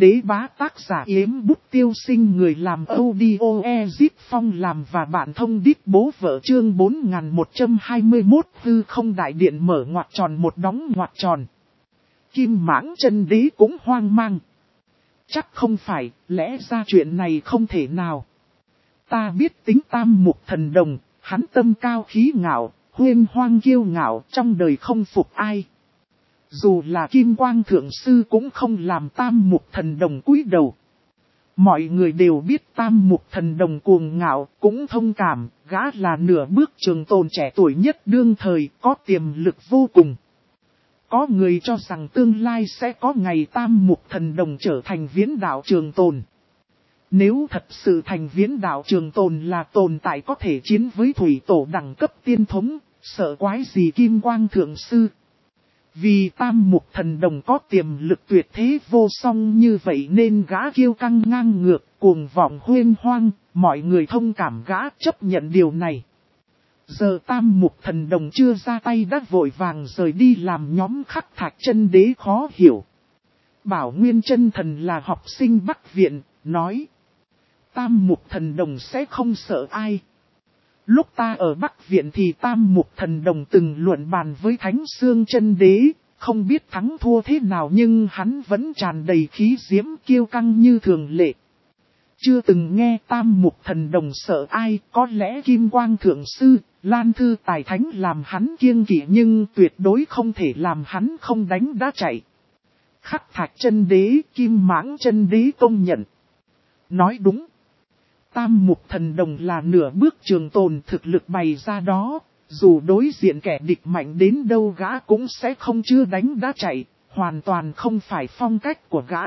Đế bá tác giả Yếm Bút Tiêu Sinh, người làm audio Ezip Phong làm và bạn thông đít bố vợ, chương 4121 hư không đại điện mở ngoặc tròn một đóng ngoặc tròn. Kim Mãng Chân Đế cũng hoang mang. Chắc không phải, lẽ ra chuyện này không thể nào. Ta biết tính Tam Mục Thần Đồng, hắn tâm cao khí ngạo, huyên hoang kiêu ngạo, trong đời không phục ai. Dù là Kim Quang Thượng Sư cũng không làm Tam Mục Thần Đồng cúi đầu. Mọi người đều biết Tam Mục Thần Đồng cuồng ngạo, cũng thông cảm, gã là nửa bước trường tồn trẻ tuổi nhất đương thời, có tiềm lực vô cùng. Có người cho rằng tương lai sẽ có ngày Tam Mục Thần Đồng trở thành viễn đạo trường tồn. Nếu thật sự thành viễn đạo trường tồn là tồn tại có thể chiến với thủy tổ đẳng cấp tiên thống, sợ quái gì Kim Quang Thượng Sư. Vì Tam Mục Thần Đồng có tiềm lực tuyệt thế vô song như vậy nên gã kiêu căng ngang ngược, cuồng vọng huyên hoang, mọi người thông cảm gã chấp nhận điều này. Giờ Tam Mục Thần Đồng chưa ra tay đã vội vàng rời đi làm nhóm Khắc Thạch Chân Đế khó hiểu. Bảo Nguyên Chân Thần là học sinh Bắc Viện, nói. Tam Mục Thần Đồng sẽ không sợ ai. Lúc ta ở Bắc Viện thì Tam Mục Thần Đồng từng luận bàn với Thánh Xương Chân Đế, không biết thắng thua thế nào nhưng hắn vẫn tràn đầy khí diễm kiêu căng như thường lệ. Chưa từng nghe Tam Mục Thần Đồng sợ ai, có lẽ Kim Quang Thượng Sư, Lan Thư Tài Thánh làm hắn kiêng kỵ nhưng tuyệt đối không thể làm hắn không đánh đã chạy. Khắc Thạch Chân Đế, Kim Mãng Chân Đế công nhận. Nói đúng. Tam Mục Thần Đồng là nửa bước trường tồn thực lực bày ra đó, dù đối diện kẻ địch mạnh đến đâu gã cũng sẽ không chưa đánh đã chạy, hoàn toàn không phải phong cách của gã.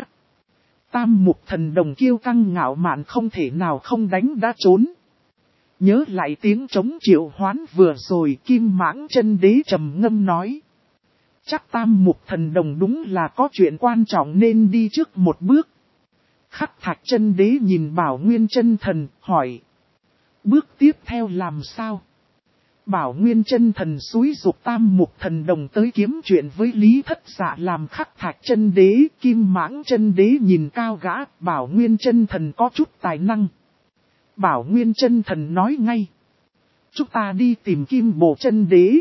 Tam Mục Thần Đồng kiêu căng ngạo mạn không thể nào không đánh đã trốn. Nhớ lại tiếng trống triệu hoán vừa rồi, Kim Mãng Chân Đế trầm ngâm nói. Chắc Tam Mục Thần Đồng đúng là có chuyện quan trọng nên đi trước một bước. Khắc Thạch Chân Đế nhìn Bảo Nguyên Chân Thần, hỏi. Bước tiếp theo làm sao? Bảo Nguyên Chân Thần xúi giục Tam Mục Thần Đồng tới kiếm chuyện với Lý Thất Dạ làm Khắc Thạch Chân Đế. Kim Mãng Chân Đế nhìn cao gã, Bảo Nguyên Chân Thần có chút tài năng. Bảo Nguyên Chân Thần nói ngay. Chúng ta đi tìm Kim Bồ Chân Đế.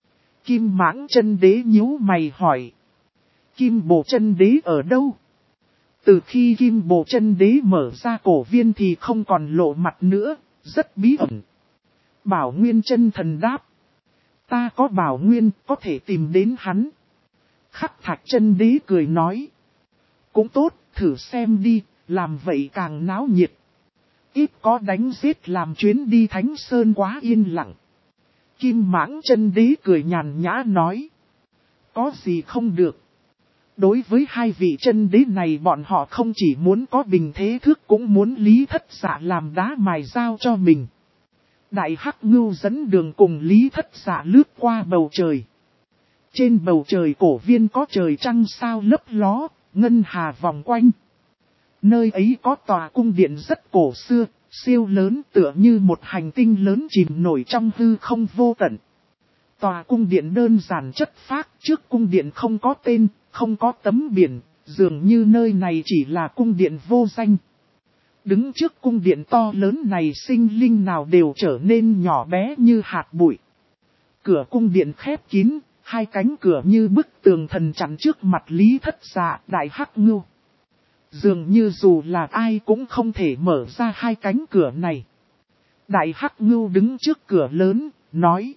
Kim Mãng Chân Đế nhíu mày hỏi. Kim Bồ Chân Đế ở đâu? Từ khi Kim Bồ Chân Đế mở ra cổ viên thì không còn lộ mặt nữa, rất bí ẩn. Bảo Nguyên Chân Thần đáp. Ta có Bảo Nguyên, có thể tìm đến hắn. Khắc Thạch Chân Đế cười nói. Cũng tốt, thử xem đi, làm vậy càng náo nhiệt. Ít có đánh giết làm chuyến đi Thánh Sơn quá yên lặng. Kim Mãng Chân Đế cười nhàn nhã nói. Có gì không được. Đối với hai vị chân đế này bọn họ không chỉ muốn có Bình Thế Thước cũng muốn Lý Thất Dạ làm đá mài dao cho mình. Đại Hắc Ngưu dẫn đường cùng Lý Thất Dạ lướt qua bầu trời. Trên bầu trời cổ viên có trời trăng sao lấp ló, ngân hà vòng quanh. Nơi ấy có tòa cung điện rất cổ xưa, siêu lớn tựa như một hành tinh lớn chìm nổi trong hư không vô tận. Tòa cung điện đơn giản chất phác, trước cung điện không có tên, không có tấm biển, dường như nơi này chỉ là cung điện vô danh. Đứng trước cung điện to lớn này sinh linh nào đều trở nên nhỏ bé như hạt bụi. Cửa cung điện khép kín, hai cánh cửa như bức tường thần chắn trước mặt Lý Thất Dạ, Đại Hắc Ngưu. Dường như dù là ai cũng không thể mở ra hai cánh cửa này. Đại Hắc Ngưu đứng trước cửa lớn, nói.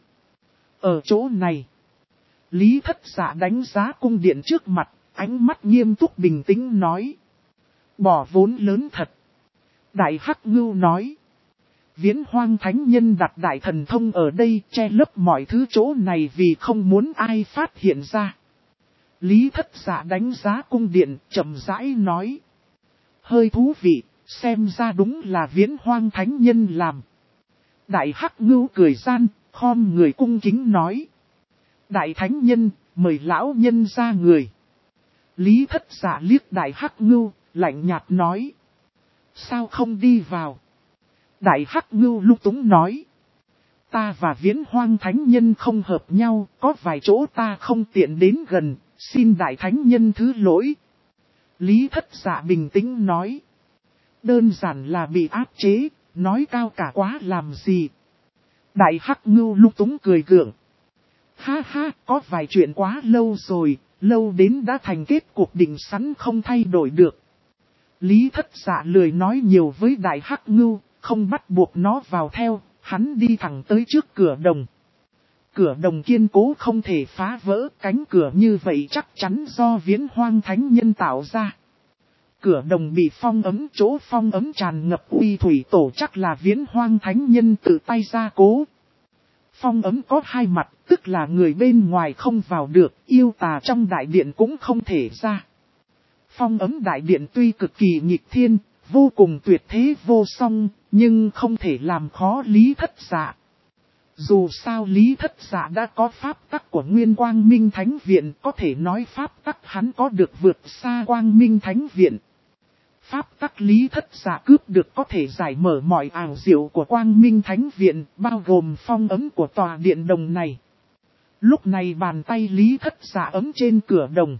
Ở chỗ này. Lý Thất Dạ đánh giá cung điện trước mặt, ánh mắt nghiêm túc bình tĩnh nói. Bỏ vốn lớn thật. Đại Hắc Ngưu nói. Viễn Hoang Thánh Nhân đặt đại thần thông ở đây che lấp mọi thứ chỗ này vì không muốn ai phát hiện ra. Lý Thất Dạ đánh giá cung điện, chậm rãi nói. Hơi thú vị, xem ra đúng là Viễn Hoang Thánh Nhân làm. Đại Hắc Ngưu cười gian, khom người cung kính nói. Đại Thánh Nhân, mời lão nhân ra người. Lý Thất Dạ liếc Đại Hắc Ngưu, lạnh nhạt nói. Sao không đi vào? Đại Hắc Ngưu lung túng nói. Ta và Viễn Hoang Thánh Nhân không hợp nhau, có vài chỗ ta không tiện đến gần, xin Đại Thánh Nhân thứ lỗi. Lý Thất Dạ bình tĩnh nói. Đơn giản là bị áp chế, nói cao cả quá làm gì. Đại Hắc Ngưu lung túng cười gượng. Ha ha, có vài chuyện quá lâu rồi, lâu đến đã thành kết cuộc định sẵn không thay đổi được. Lý Thất Dạ lười nói nhiều với Đại Hắc Ngưu, không bắt buộc nó vào theo, hắn đi thẳng tới trước cửa đồng. Cửa đồng kiên cố không thể phá vỡ, cánh cửa như vậy chắc chắn do Viễn Hoang Thánh Nhân tạo ra. Cửa đồng bị phong ấm, chỗ phong ấm tràn ngập uy thủy tổ chắc là Viễn Hoang Thánh Nhân tự tay gia cố. Phong ấm có hai mặt, tức là người bên ngoài không vào được, yêu tà trong đại điện cũng không thể ra. Phong ấm đại điện tuy cực kỳ nghịch thiên, vô cùng tuyệt thế vô song, nhưng không thể làm khó Lý Thất Dạ. Dù sao Lý Thất Dạ đã có pháp tắc của Nguyên Quang Minh Thánh Viện, có thể nói pháp tắc hắn có được vượt xa Quang Minh Thánh Viện. Pháp tắc Lý Thất Dạ cướp được có thể giải mở mọi ảo diệu của Quang Minh Thánh Viện, bao gồm phong ấm của tòa điện đồng này. Lúc này bàn tay Lý Thất Dạ ấm trên cửa đồng.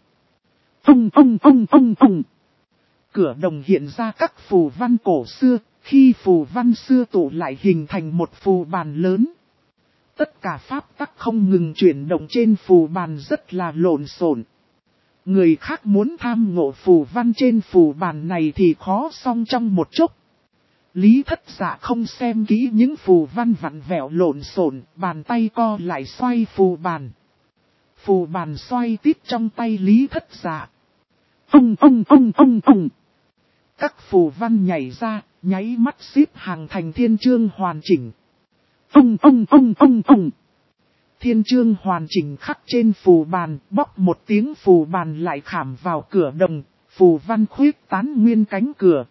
Cửa đồng hiện ra các phù văn cổ xưa, khi phù văn xưa tụ lại hình thành một phù bàn lớn. Tất cả pháp tắc không ngừng chuyển động trên phù bàn rất là lộn xộn. Người khác muốn tham ngộ phù văn trên phù bàn này thì khó xong trong một chốc. Lý Thất Dạ không xem kỹ những phù văn vặn vẹo lộn xộn, bàn tay co lại xoay phù bàn. Phù bàn xoay tít trong tay Lý Thất Dạ. Các phù văn nhảy ra, nháy mắt xếp hàng thành thiên chương hoàn chỉnh. Thiên chương hoàn chỉnh khắc trên phù bàn, bóc một tiếng phù bàn lại khảm vào cửa đồng, phù văn khuyết tán nguyên cánh cửa.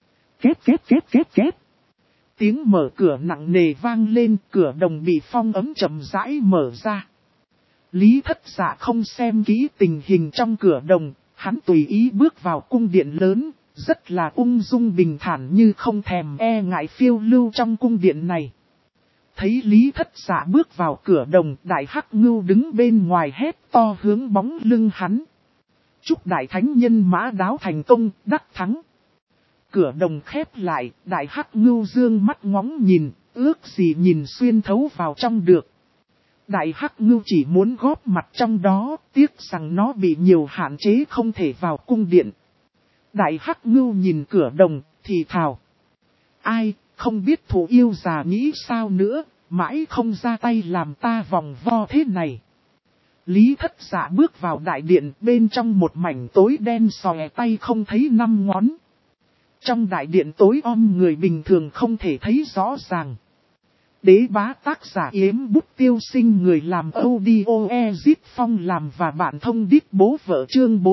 Két. Tiếng mở cửa nặng nề vang lên, cửa đồng bị phong ấm chậm rãi mở ra. Lý Thất Dạ không xem kỹ tình hình trong cửa đồng, hắn tùy ý bước vào cung điện lớn, rất là ung dung bình thản như không thèm e ngại phiêu lưu trong cung điện này. Thấy Lý Thất Dạ bước vào cửa đồng, Đại Hắc Ngưu đứng bên ngoài hét to hướng bóng lưng hắn. Chúc Đại Thánh Nhân Mã Đáo thành công, đắc thắng. Cửa đồng khép lại, Đại Hắc Ngưu dương mắt ngóng nhìn, ước gì nhìn xuyên thấu vào trong được. Đại Hắc Ngưu chỉ muốn góp mặt trong đó, tiếc rằng nó bị nhiều hạn chế không thể vào cung điện. Đại Hắc Ngưu nhìn cửa đồng, thì thào. Ai, không biết thủ yêu già nghĩ sao nữa, mãi không ra tay làm ta vòng vo thế này. Lý Thất Dạ bước vào đại điện, bên trong một mảnh tối đen xòe tay không thấy năm ngón. Trong đại điện tối om người bình thường không thể thấy rõ ràng. Đế bá tác giả Yếm Bút Tiêu Sinh, người làm audio Ezip Phong làm và bản thông đít bố vợ chương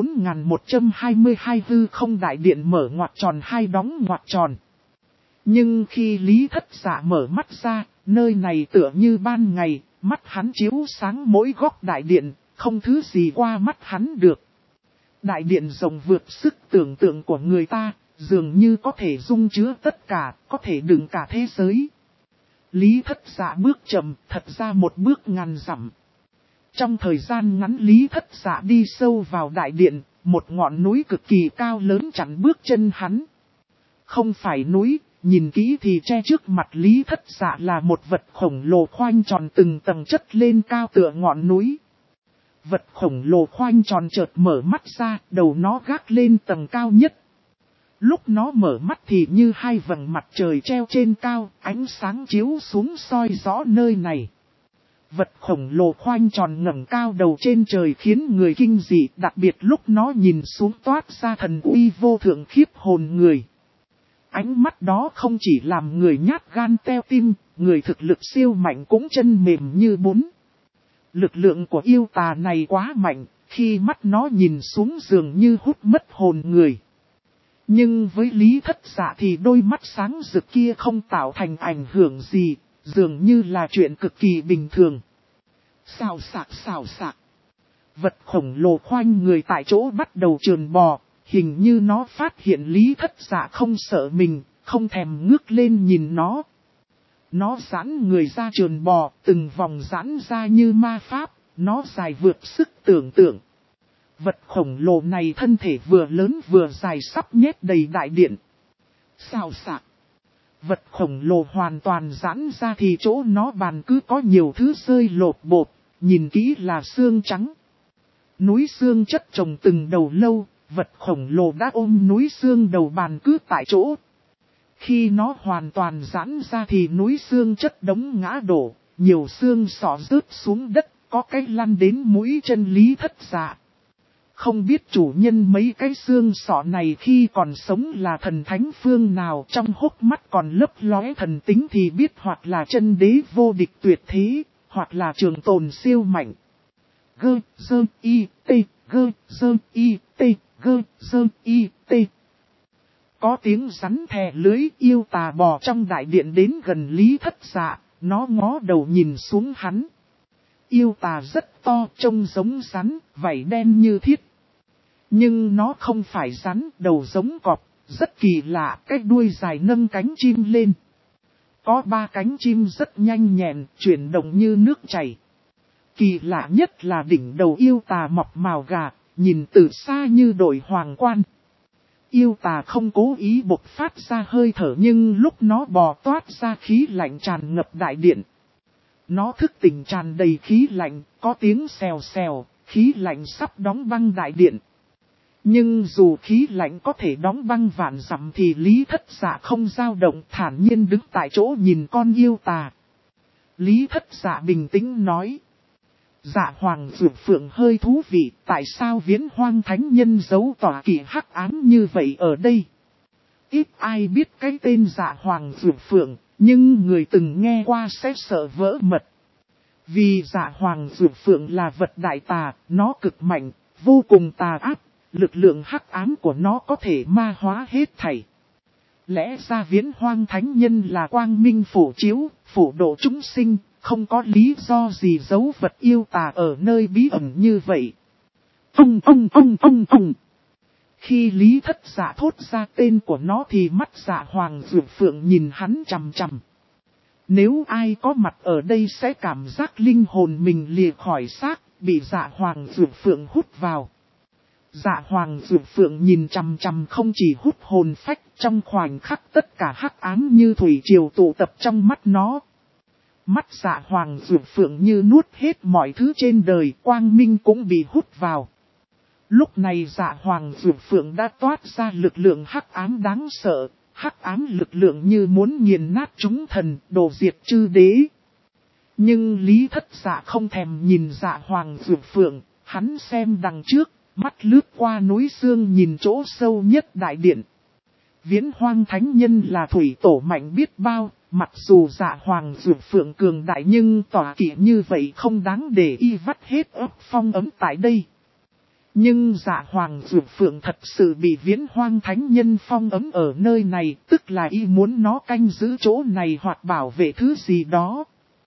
4122 hư không đại điện mở ngoặc tròn hai đóng ngoặc tròn. Nhưng khi Lý Thất Dạ mở mắt ra, nơi này tựa như ban ngày, mắt hắn chiếu sáng mỗi góc đại điện, không thứ gì qua mắt hắn được. Đại điện rộng vượt sức tưởng tượng của người ta, dường như có thể dung chứa tất cả, có thể đựng cả thế giới. Lý Thất Dạ bước chậm, thật ra một bước ngàn dặm. Trong thời gian ngắn Lý Thất Dạ đi sâu vào đại điện, một ngọn núi cực kỳ cao lớn chặn bước chân hắn. Không phải núi, nhìn kỹ thì che trước mặt Lý Thất Dạ là một vật khổng lồ khoanh tròn từng tầng chất lên cao tựa ngọn núi. Vật khổng lồ khoanh tròn chợt mở mắt ra, đầu nó gác lên tầng cao nhất. Lúc nó mở mắt thì như hai vầng mặt trời treo trên cao, ánh sáng chiếu xuống soi rõ nơi này. Vật khổng lồ khoanh tròn ngẩng cao đầu trên trời khiến người kinh dị, đặc biệt lúc nó nhìn xuống toát ra thần uy vô thượng khiếp hồn người. Ánh mắt đó không chỉ làm người nhát gan teo tim, người thực lực siêu mạnh cũng chân mềm như bún. Lực lượng của yêu tà này quá mạnh, khi mắt nó nhìn xuống dường như hút mất hồn người. Nhưng với Lý Thất Dạ thì đôi mắt sáng rực kia không tạo thành ảnh hưởng gì, dường như là chuyện cực kỳ bình thường. Xào xạc. Vật khổng lồ khoanh người tại chỗ bắt đầu trườn bò, hình như nó phát hiện Lý Thất Dạ không sợ mình, không thèm ngước lên nhìn nó. Nó giãn người ra trườn bò, từng vòng giãn ra như ma pháp, nó dài vượt sức tưởng tượng. Vật khổng lồ này thân thể vừa lớn vừa dài sắp nhét đầy đại điện. Xào xạc. Vật khổng lồ hoàn toàn giãn ra thì chỗ nó bàn cứ có nhiều thứ rơi lột bột, nhìn kỹ là xương trắng. Núi xương chất chồng từng đầu lâu, vật khổng lồ đã ôm núi xương đầu bàn cứ tại chỗ. Khi nó hoàn toàn giãn ra thì núi xương chất đống ngã đổ, nhiều xương sọ rớt xuống đất, có cái lăn đến mũi chân Lý Thất Dạ. Không biết chủ nhân mấy cái xương sọ này khi còn sống là thần thánh phương nào, trong hốc mắt còn lấp lóe thần tính thì biết hoặc là chân đế vô địch tuyệt thế, hoặc là trường tồn siêu mạnh. Gơ, dơ, y, tê, gơ, dơ, y, tê, gơ, dơ, y, tê. Có tiếng rắn thè lưới yêu tà bò trong đại điện đến gần Lý Thất Dạ, nó ngó đầu nhìn xuống hắn. Yêu tà rất to, trông giống rắn, vảy đen như thiết. Nhưng nó không phải rắn, đầu giống cọp, rất kỳ lạ, cái đuôi dài nâng cánh chim lên. Có 3 cánh chim rất nhanh nhẹn, chuyển động như nước chảy. Kỳ lạ nhất là đỉnh đầu yêu tà mọc mào gà, nhìn từ xa như đội hoàng quan. Yêu tà không cố ý bộc phát ra hơi thở nhưng lúc nó bò toát ra khí lạnh tràn ngập đại điện. Nó thức tỉnh tràn đầy khí lạnh, có tiếng xèo xèo, khí lạnh sắp đóng băng đại điện. Nhưng dù khí lạnh có thể đóng băng vạn dặm thì Lý Thất Dạ không dao động, thản nhiên đứng tại chỗ nhìn con yêu tà. Lý Thất Dạ bình tĩnh nói. Dạ Hoàng Dược Phượng hơi thú vị, tại sao Viễn Hoang Thánh Nhân giấu tỏa kỵ hắc ám như vậy ở đây? Ít ai biết cái tên Dạ Hoàng Dược Phượng, nhưng người từng nghe qua sẽ sợ vỡ mật. Vì Dạ Hoàng Dược Phượng là vật đại tà, nó cực mạnh, vô cùng tà ác, lực lượng hắc ám của nó có thể ma hóa hết thảy. Lẽ ra Viễn Hoang Thánh Nhân là quang minh phổ chiếu, phổ độ chúng sinh, không có lý do gì giấu vật yêu tà ở nơi bí ẩn như vậy. Ông. Khi Lý Thất Dạ thốt ra tên của nó thì mắt Dạ Hoàng Dược Phượng nhìn hắn chằm chằm. Nếu ai có mặt ở đây sẽ cảm giác linh hồn mình lìa khỏi xác, bị Dạ Hoàng Dược Phượng hút vào. Dạ Hoàng Dược Phượng nhìn chằm chằm không chỉ hút hồn phách, trong khoảnh khắc tất cả hắc ám như thủy triều tụ tập trong mắt nó. Mắt Dạ Hoàng Dược Phượng như nuốt hết mọi thứ trên đời, quang minh cũng bị hút vào. Lúc này Dạ Hoàng Dược Phượng đã toát ra lực lượng hắc ám đáng sợ, hắc ám lực lượng như muốn nghiền nát chúng thần, đổ diệt chư đế. Nhưng Lý Thất Dạ không thèm nhìn Dạ Hoàng Dược Phượng, hắn xem đằng trước, mắt lướt qua núi xương nhìn chỗ sâu nhất đại điện. Viễn Hoang Thánh Nhân là thủy tổ mạnh biết bao, mặc dù Dạ Hoàng Dược Phượng cường đại nhưng tỏa kỵ như vậy không đáng để y vắt hết ấp phong ấm tại đây. Nhưng Dạ Hoàng Dược Phượng thật sự bị Viễn Hoang Thánh Nhân phong ấm ở nơi này, tức là y muốn nó canh giữ chỗ này hoặc bảo vệ thứ gì đó.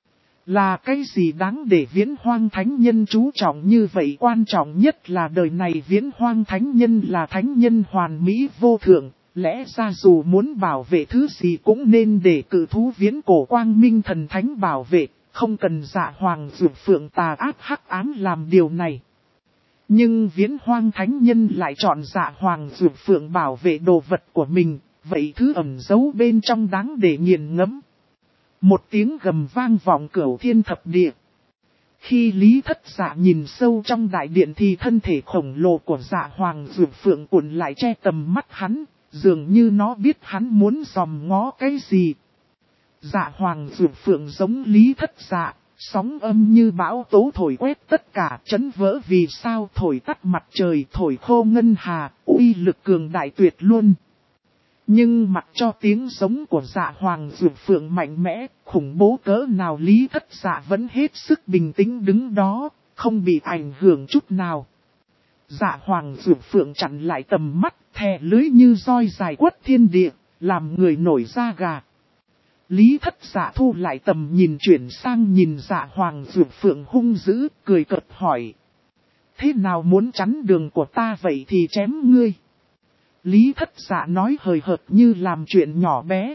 Là cái gì đáng để Viễn Hoang Thánh Nhân chú trọng như vậy? Quan trọng nhất là đời này Viễn Hoang Thánh Nhân là thánh nhân hoàn mỹ vô thượng, lẽ ra dù muốn bảo vệ thứ gì cũng nên để cự thú viễn cổ quang minh thần thánh bảo vệ, không cần Dạ Hoàng Dược Phượng tà ác hắc ám làm điều này. Nhưng Viễn Hoang Thánh Nhân lại chọn Dạ Hoàng Dược Phượng bảo vệ đồ vật của mình, vậy thứ ẩn giấu bên trong đáng để nghiền ngẫm. Một tiếng gầm vang vọng cửu thiên thập địa. Khi Lý Thất Dạ nhìn sâu trong đại điện thì thân thể khổng lồ của Dạ Hoàng Dược Phượng cuộn lại che tầm mắt hắn, dường như nó biết hắn muốn dòm ngó cái gì. Dạ Hoàng Dược Phượng giống Lý Thất Dạ, sóng âm như bão tố thổi quét tất cả, chấn vỡ vì sao, thổi tắt mặt trời, thổi khô ngân hà, uy lực cường đại tuyệt luôn. Nhưng mặc cho tiếng giống của Dạ Hoàng Dược Phượng mạnh mẽ, khủng bố cỡ nào Lý Thất Dạ vẫn hết sức bình tĩnh đứng đó, không bị ảnh hưởng chút nào. Dạ Hoàng Dược Phượng chặn lại tầm mắt, thè lưới như roi dài quất thiên địa, làm người nổi da gà. Lý Thất Dạ thu lại tầm nhìn chuyển sang nhìn Dạ Hoàng Dược Phượng hung dữ, cười cợt hỏi. Thế nào muốn chắn đường của ta vậy thì chém ngươi? Lý Thất Dạ nói hời hợt như làm chuyện nhỏ bé.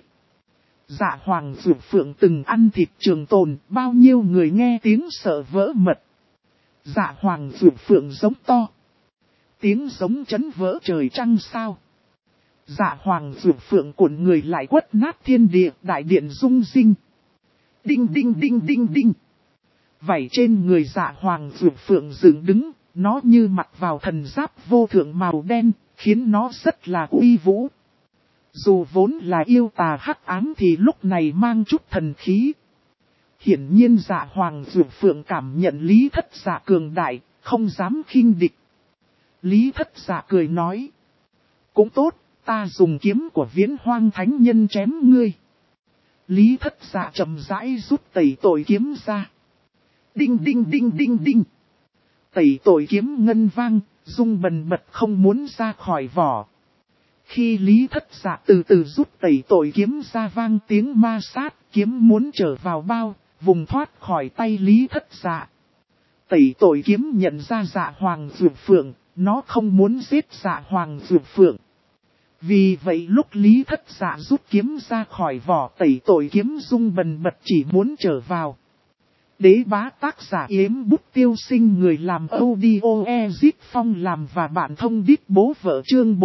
Dạ Hoàng Dược Phượng từng ăn thịt trường tồn, bao nhiêu người nghe tiếng sợ vỡ mật. Dạ Hoàng Dược Phượng giống to. Tiếng giống chấn vỡ trời trăng sao. Dạ hoàng dược phượng cuộn người lại quất nát thiên địa, đại điện rung rinh. Đinh đinh đinh đinh đinh. Vảy trên người dạ hoàng dược phượng dựng đứng, nó như mặc vào thần giáp vô thượng màu đen, khiến nó rất là uy vũ. Dù vốn là yêu tà hắc ám thì lúc này mang chút thần khí. Hiển nhiên dạ hoàng dược phượng cảm nhận Lý Thất Dạ cường đại, không dám khinh địch. Lý Thất Dạ cười nói. Cũng tốt, ta dùng kiếm của Viễn Hoang Thánh Nhân chém ngươi. Lý Thất Dạ chậm rãi rút tẩy tội kiếm ra. Đinh đinh đinh đinh đinh. Tẩy tội kiếm ngân vang, rung bần bật không muốn ra khỏi vỏ. Khi Lý Thất Dạ từ từ rút tẩy tội kiếm ra vang tiếng ma sát, kiếm muốn trở vào bao, vùng thoát khỏi tay Lý Thất Dạ. Tẩy tội kiếm nhận ra dạ hoàng dược phượng, nó không muốn giết dạ hoàng dược phượng. Vì vậy lúc Lý Thất Dạ rút kiếm ra khỏi vỏ tẩy tội kiếm rung bần bật chỉ muốn trở vào. Đế bá tác giả Yếm Bút Tiêu Sinh, người làm audio Ezit Phong làm và bạn thông đít bố vợ, chương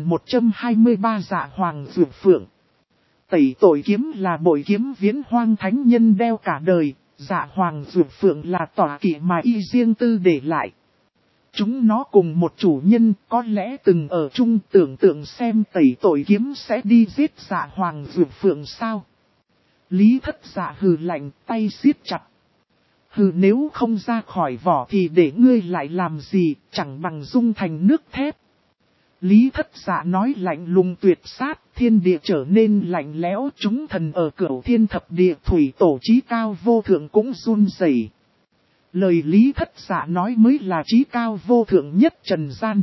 4123 dạ hoàng dược phượng. Tẩy tội kiếm là bội kiếm Viễn Hoang Thánh Nhân đeo cả đời, dạ hoàng dược phượng là tọa kỵ mà y riêng tư để lại. Chúng nó cùng một chủ nhân có lẽ từng ở chung, tưởng tượng xem tẩy tội kiếm sẽ đi giết dạ hoàng dược phượng sao. Lý Thất Dạ hừ lạnh, tay siết chặt. Hừ, nếu không ra khỏi vỏ thì để ngươi lại làm gì, chẳng bằng dung thành nước thép. Lý Thất Dạ nói lạnh lùng tuyệt sát, thiên địa trở nên lạnh lẽo, chúng thần ở cửu thiên thập địa thủy tổ chí cao vô thượng cũng run rẩy. Lời Lý Thất Dạ nói mới là chí cao vô thượng nhất trần gian.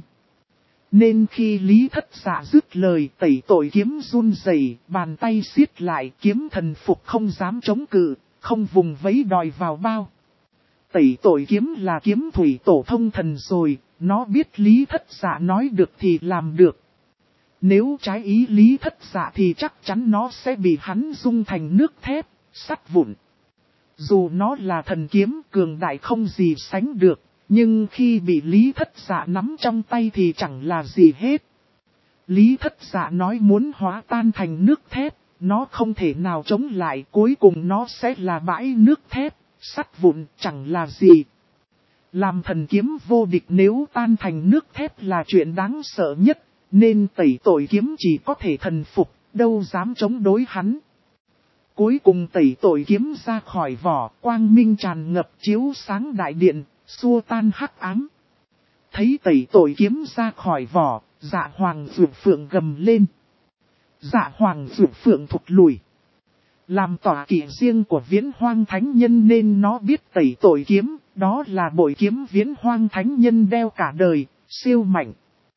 Nên khi Lý Thất Dạ dứt lời, tẩy tội kiếm run rẩy, bàn tay siết lại, kiếm thần phục không dám chống cự, không vùng vẫy đòi vào bao. Tẩy tội kiếm là kiếm thủy tổ thông thần rồi, nó biết Lý Thất Dạ nói được thì làm được. Nếu trái ý Lý Thất Dạ thì chắc chắn nó sẽ bị hắn dung thành nước thép, sắt vụn. Dù nó là thần kiếm cường đại không gì sánh được, nhưng khi bị Lý Thất Dạ nắm trong tay thì chẳng là gì hết. Lý Thất Dạ nói muốn hóa tan thành nước thép, nó không thể nào chống lại, cuối cùng nó sẽ là bãi nước thép, sắt vụn, chẳng là gì. Làm thần kiếm vô địch nếu tan thành nước thép là chuyện đáng sợ nhất, nên tẩy tội kiếm chỉ có thể thần phục, đâu dám chống đối hắn. Cuối cùng tẩy tội kiếm ra khỏi vỏ, quang minh tràn ngập chiếu sáng đại điện, xua tan hắc ám. Thấy tẩy tội kiếm ra khỏi vỏ, dạ hoàng dược phượng gầm lên. Dạ hoàng dược phượng thụt lùi. Làm tọa kỵ riêng của Viễn Hoang Thánh Nhân nên nó biết tẩy tội kiếm, đó là bội kiếm Viễn Hoang Thánh Nhân đeo cả đời, siêu mạnh.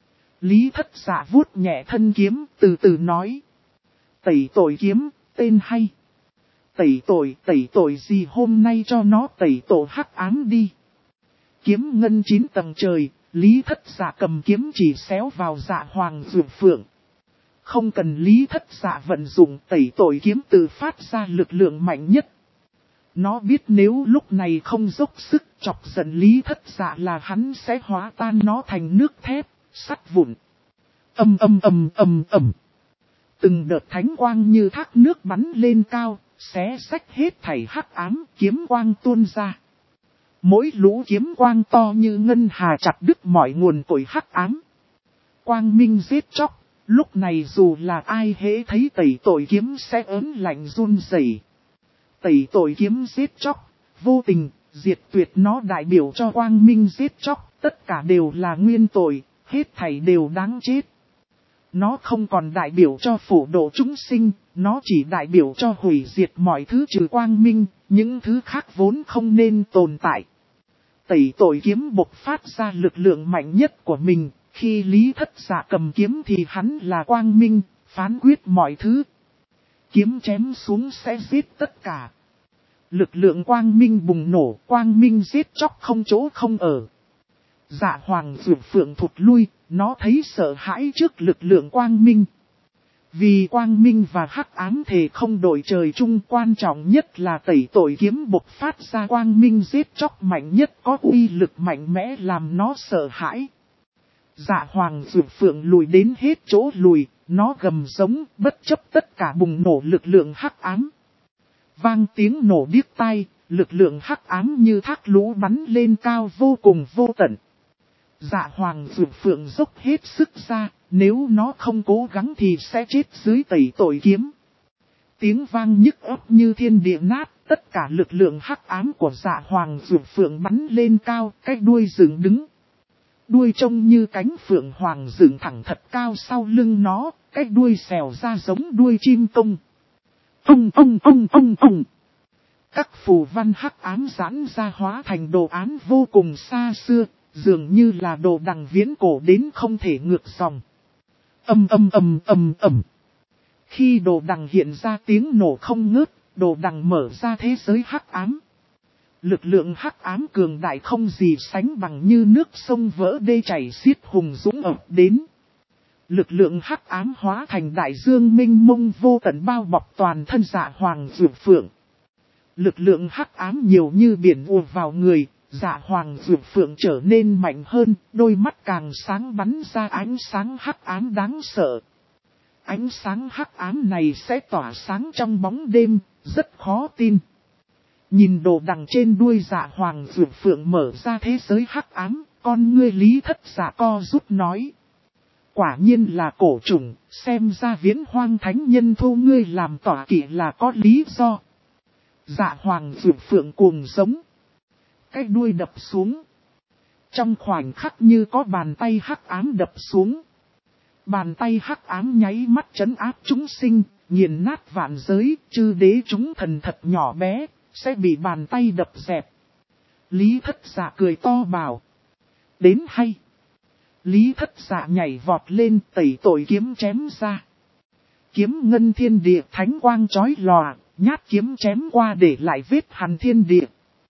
Lý Thất Dạ vuốt nhẹ thân kiếm, từ từ nói. Tẩy tội kiếm, tên hay. Tẩy tội gì hôm nay cho nó tẩy tổ hắc ám đi. Kiếm ngân 9 tầng trời, Lý Thất Dạ cầm kiếm chỉ xéo vào dạ hoàng dược phượng. Không cần Lý Thất Dạ vận dụng tẩy tội kiếm tự phát ra lực lượng mạnh nhất. Nó biết nếu lúc này không dốc sức chọc giận Lý Thất Dạ là hắn sẽ hóa tan nó thành nước thép, sắt vụn. Từng đợt thánh quang như thác nước bắn lên cao, xé xách hết thảy hắc ám, kiếm quang tuôn ra. Mỗi lũ kiếm quang to như ngân hà chặt đứt mọi nguồn cội hắc ám. Quang minh giết chóc, lúc này dù là ai hễ thấy tẩy tội kiếm sẽ ớn lạnh run rẩy. Tẩy tội kiếm giết chóc, vô tình, diệt tuyệt nó đại biểu cho quang minh giết chóc, tất cả đều là nguyên tội, hết thảy đều đáng chết. Nó không còn đại biểu cho phổ độ chúng sinh, nó chỉ đại biểu cho hủy diệt mọi thứ trừ quang minh, những thứ khác vốn không nên tồn tại. Tẩy tội kiếm bộc phát ra lực lượng mạnh nhất của mình, khi Lý Thất Dạ cầm kiếm thì hắn là quang minh, phán quyết mọi thứ. Kiếm chém xuống sẽ giết tất cả. Lực lượng quang minh bùng nổ, quang minh giết chóc không chỗ không ở. Dạ hoàng dược phượng thụt lui, nó thấy sợ hãi trước lực lượng quang minh. Vì quang minh và hắc ám thề không đổi trời chung, quan trọng nhất là tẩy tội kiếm bộc phát ra quang minh giết chóc mạnh nhất có uy lực mạnh mẽ làm nó sợ hãi. Dạ hoàng dược phượng lùi đến hết chỗ lùi, nó gầm giống bất chấp tất cả bùng nổ lực lượng hắc ám. Vang tiếng nổ điếc tai, lực lượng hắc ám như thác lũ bắn lên cao vô cùng vô tận. Dạ hoàng dược phượng dốc hết sức ra, nếu nó không cố gắng thì sẽ chết dưới tẩy tội kiếm. Tiếng vang nhức óc như thiên địa nát, tất cả lực lượng hắc ám của dạ hoàng dược phượng bắn lên cao, cái đuôi dựng đứng. Đuôi trông như cánh phượng hoàng dựng thẳng thật cao sau lưng nó, cái đuôi xèo ra giống đuôi chim công. Ông. Các phù văn hắc ám giãn ra hóa thành đồ án vô cùng xa xưa, dường như là đồ đằng viễn cổ đến không thể ngược dòng. Ầm. Khi đồ đằng hiện ra tiếng nổ không ngớt, đồ đằng mở ra thế giới hắc ám. Lực lượng hắc ám cường đại không gì sánh bằng như nước sông vỡ đê chảy xiết hùng dũng ập đến. Lực lượng hắc ám hóa thành đại dương mênh mông vô tận bao bọc toàn thân dạ hoàng dược phượng. Lực lượng hắc ám nhiều như biển ùa vào người, dạ hoàng dược phượng trở nên mạnh hơn, đôi mắt càng sáng bắn ra ánh sáng hắc ám đáng sợ. Ánh sáng hắc ám này sẽ tỏa sáng trong bóng đêm, rất khó tin. Nhìn đồ đằng trên đuôi dạ hoàng dược phượng mở ra thế giới hắc ám, con ngươi Lý Thất Dạ co rút nói. Quả nhiên là cổ trùng, xem ra Viễn Hoang thánh nhân thu ngươi làm tỏa kỵ là có lý do. Dạ hoàng dược phượng cuồng giống. Cái đuôi đập xuống. Trong khoảnh khắc như có bàn tay hắc ám đập xuống. Bàn tay hắc ám nháy mắt trấn áp chúng sinh, nghiền nát vạn giới, chư đế chúng thần thật nhỏ bé, sẽ bị bàn tay đập dẹp. Lý Thất Dạ cười to bảo. Đến hay. Lý Thất Dạ nhảy vọt lên tẩy tội kiếm chém ra. Kiếm ngân thiên địa thánh quang chói lòa, nhát kiếm chém qua để lại vết hằn thiên địa.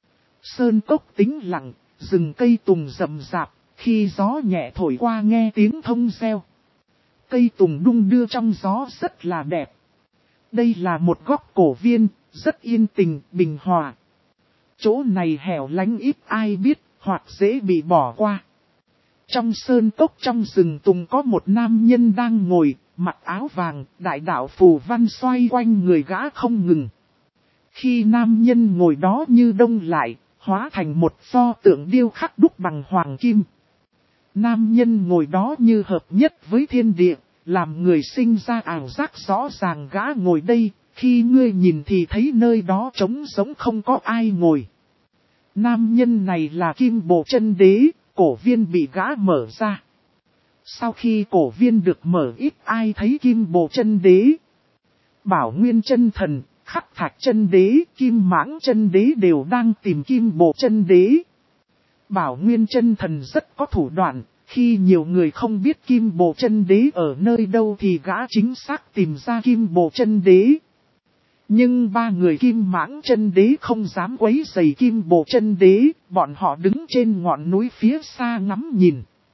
Sơn cốc tĩnh lặng, rừng cây tùng rậm rạp, khi gió nhẹ thổi qua nghe tiếng thông reo. Cây tùng đung đưa trong gió rất là đẹp. Đây là một góc cổ viên, rất yên tình, bình hòa. Chỗ này hẻo lánh ít ai biết, hoặc dễ bị bỏ qua. Trong sơn cốc trong rừng tùng có một nam nhân đang ngồi, mặc áo vàng, đại đạo phù văn xoay quanh người gã không ngừng. Khi nam nhân ngồi đó như đông lại, hóa thành một pho tượng điêu khắc đúc bằng hoàng kim. Nam nhân ngồi đó như hợp nhất với thiên địa, làm người sinh ra ảo giác rõ ràng gã ngồi đây, khi ngươi nhìn thì thấy nơi đó trống giống không có ai ngồi. Nam nhân này là Kim Bồ Chân Đế, cổ viên bị gã mở ra. Sau khi cổ viên được mở ít ai thấy Kim Bồ Chân Đế. Bảo Nguyên Chân Thần, Khắc Thạch Chân Đế, Kim Mãng Chân Đế đều đang tìm Kim Bồ Chân Đế. Bảo Nguyên Chân Thần rất có thủ đoạn, khi nhiều người không biết Kim Bồ Chân Đế ở nơi đâu thì gã chính xác tìm ra Kim Bồ Chân Đế. Nhưng ba người Kim Mãng Chân Đế không dám quấy rầy Kim Bồ Chân Đế, bọn họ đứng trên ngọn núi phía xa ngắm nhìn.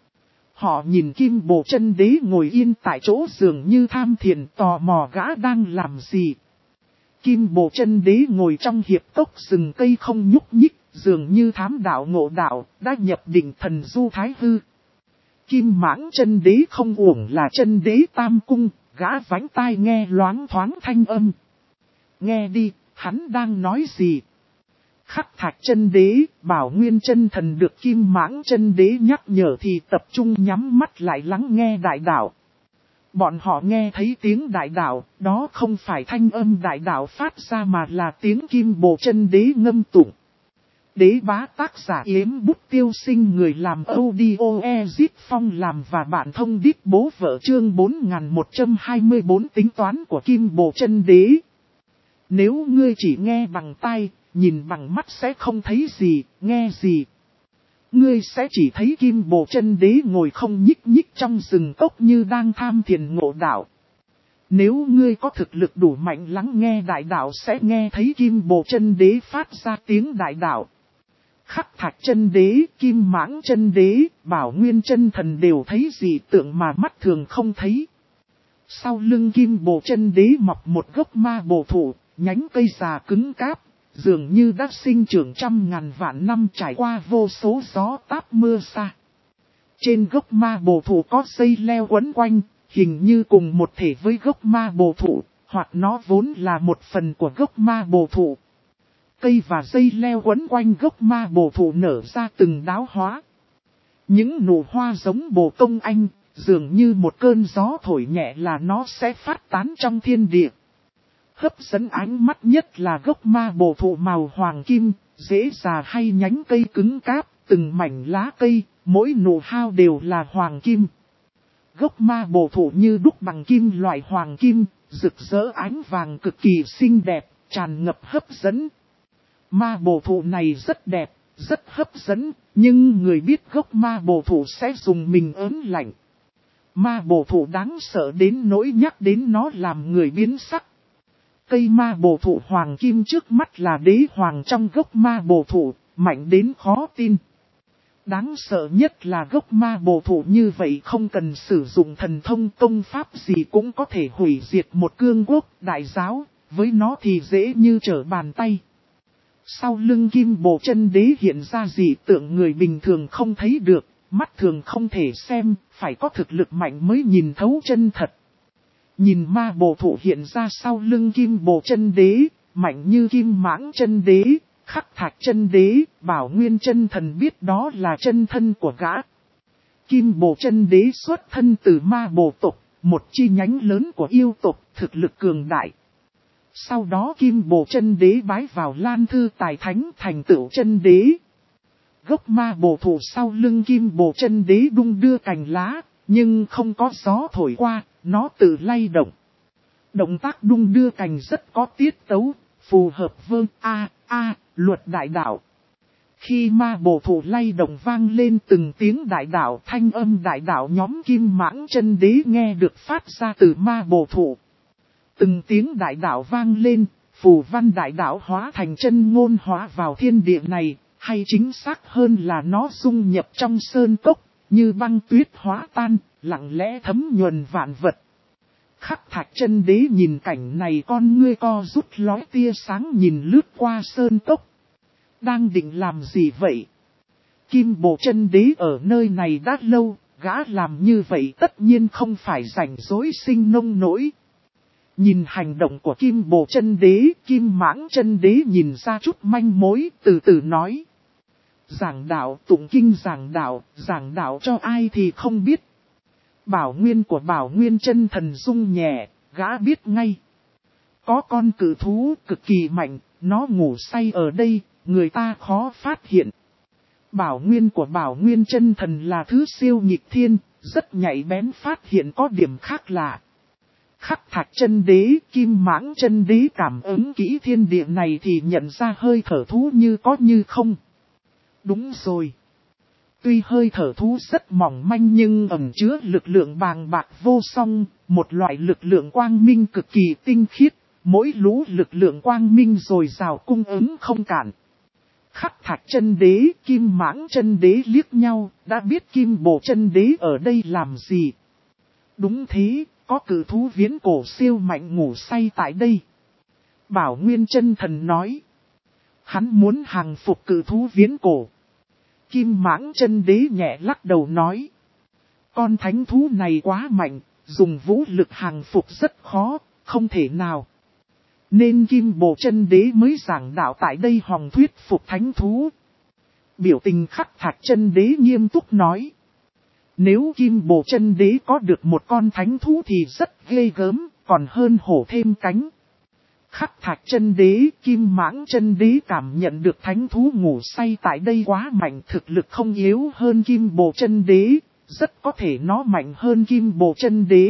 Họ nhìn Kim Bồ Chân Đế ngồi yên tại chỗ dường như tham thiền tò mò gã đang làm gì. Kim Bồ Chân Đế ngồi trong hiệp cốc rừng cây không nhúc nhích, dường như thám đạo ngộ đạo, đã nhập định thần du thái hư. Kim Mãng Chân Đế không uổng là chân đế tam cung, gã vánh tai nghe loáng thoáng thanh âm. Nghe đi, hắn đang nói gì? Khắc Thạch Chân Đế, Bảo Nguyên Chân Thần được Kim Mãng Chân Đế nhắc nhở thì tập trung nhắm mắt lại lắng nghe đại đạo. Bọn họ nghe thấy tiếng đại đạo, đó không phải thanh âm đại đạo phát ra mà là tiếng Kim Bồ Chân Đế ngâm tụng. Đế bá tác giả Yếm Bút Tiêu Sinh, người làm audio Ezit Phong làm và bạn thông điệp bố vợ, chương 4124 tính toán của Kim Bồ Chân Đế. Nếu ngươi chỉ nghe bằng tai, nhìn bằng mắt sẽ không thấy gì, nghe gì. Ngươi sẽ chỉ thấy Kim Bồ Chân Đế ngồi không nhích nhích trong rừng cốc như đang tham thiền ngộ đạo. Nếu ngươi có thực lực đủ mạnh lắng nghe đại đạo sẽ nghe thấy Kim Bồ Chân Đế phát ra tiếng đại đạo. Khắc Thạch Chân Đế, Kim Mãng Chân Đế, Bảo Nguyên Chân Thần đều thấy dị tượng mà mắt thường không thấy. Sau lưng Kim Bồ Chân Đế mọc một gốc ma bồ thụ, nhánh cây già cứng cáp, dường như đã sinh trưởng trăm ngàn vạn năm trải qua vô số gió táp mưa xa. Trên gốc ma bồ thụ có dây leo quấn quanh, hình như cùng một thể với gốc ma bồ thụ, hoặc nó vốn là một phần của gốc ma bồ thụ. Cây và dây leo quấn quanh gốc ma bồ thụ nở ra từng đóa hoa. Những nụ hoa giống bồ công anh, dường như một cơn gió thổi nhẹ là nó sẽ phát tán trong thiên địa. Hấp dẫn ánh mắt nhất là gốc ma bồ thụ màu hoàng kim, rễ già hay nhánh cây cứng cáp, từng mảnh lá cây, mỗi nụ hao đều là hoàng kim. Gốc ma bồ thụ như đúc bằng kim loại hoàng kim, rực rỡ ánh vàng cực kỳ xinh đẹp, tràn ngập hấp dẫn. Ma bồ thụ này rất đẹp, rất hấp dẫn, nhưng người biết gốc ma bồ thụ sẽ dùng mình ớn lạnh. Ma bồ thụ đáng sợ đến nỗi nhắc đến nó làm người biến sắc. Cây ma bồ thụ hoàng kim trước mắt là đế hoàng trong gốc ma bồ thụ, mạnh đến khó tin. Đáng sợ nhất là gốc ma bồ thụ như vậy không cần sử dụng thần thông công pháp gì cũng có thể hủy diệt một cương quốc đại giáo, với nó thì dễ như trở bàn tay. Sau lưng kim bồ chân đế hiện ra dị tượng người bình thường không thấy được, mắt thường không thể xem, phải có thực lực mạnh mới nhìn thấu chân thật. Nhìn ma bồ thụ hiện ra sau lưng kim bồ chân đế, mạnh như kim mãng chân đế, khắc thạch chân đế, bảo nguyên chân thần biết đó là chân thân của gã. Kim bồ chân đế xuất thân từ ma bồ tộc, một chi nhánh lớn của yêu tộc, thực lực cường đại. Sau đó kim bồ chân đế bái vào Lan Thư Tài Thánh thành tựu chân đế. Gốc ma bồ thụ sau lưng kim bồ chân đế đung đưa cành lá, nhưng không có gió thổi qua, nó tự lay động. Động tác đung đưa cành rất có tiết tấu, phù hợp với luật đại đạo. Khi ma bồ thụ lay động vang lên từng tiếng đại đạo, thanh âm đại đạo nhóm kim mãng chân đế nghe được phát ra từ ma bồ thụ. Từng tiếng đại đạo vang lên, phù văn đại đạo hóa thành chân ngôn hóa vào thiên địa này, hay chính xác hơn là nó dung nhập trong sơn cốc, như băng tuyết hóa tan, lặng lẽ thấm nhuần vạn vật. Khắc thạch chân đế nhìn cảnh này con ngươi co rút lóe tia sáng nhìn lướt qua sơn cốc. Đang định làm gì vậy? Kim bồ chân đế ở nơi này đã lâu, gã làm như vậy tất nhiên không phải rảnh rỗi sinh nông nỗi. Nhìn hành động của kim bồ chân đế, kim mãng chân đế nhìn ra chút manh mối, từ từ nói. Giảng đạo tụng kinh giảng đạo cho ai thì không biết. Bảo nguyên của bảo nguyên chân thần rung nhẹ, gã biết ngay. Có con cự thú cực kỳ mạnh, nó ngủ say ở đây, người ta khó phát hiện. Bảo nguyên của bảo nguyên chân thần là thứ siêu nghịch thiên, rất nhạy bén phát hiện có điểm khác lạ. Khắc thạch chân đế, kim mãng chân đế cảm ứng kỹ thiên địa này thì nhận ra hơi thở thú như có như không. Đúng rồi. Tuy hơi thở thú rất mỏng manh nhưng ẩn chứa lực lượng bàng bạc vô song, một loại lực lượng quang minh cực kỳ tinh khiết, mỗi lũ lực lượng quang minh dồi dào cung ứng không cản. Khắc thạch chân đế, kim mãng chân đế liếc nhau, đã biết kim bồ chân đế ở đây làm gì. Đúng thế, có cự thú viễn cổ siêu mạnh ngủ say tại đây. Bảo Nguyên chân thần nói. Hắn muốn hàng phục cự thú viễn cổ. Kim mãng chân đế nhẹ lắc đầu nói. Con thánh thú này quá mạnh, dùng vũ lực hàng phục rất khó, không thể nào. Nên kim bồ chân đế mới giảng đạo tại đây hòng thuyết phục thánh thú. Biểu tình khắc thạch chân đế nghiêm túc nói. Nếu kim bồ chân đế có được một con thánh thú thì rất ghê gớm, còn hơn hổ thêm cánh. Khắc thạch chân đế, kim mãng chân đế cảm nhận được thánh thú ngủ say tại đây quá mạnh, thực lực không yếu hơn kim bồ chân đế, rất có thể nó mạnh hơn kim bồ chân đế.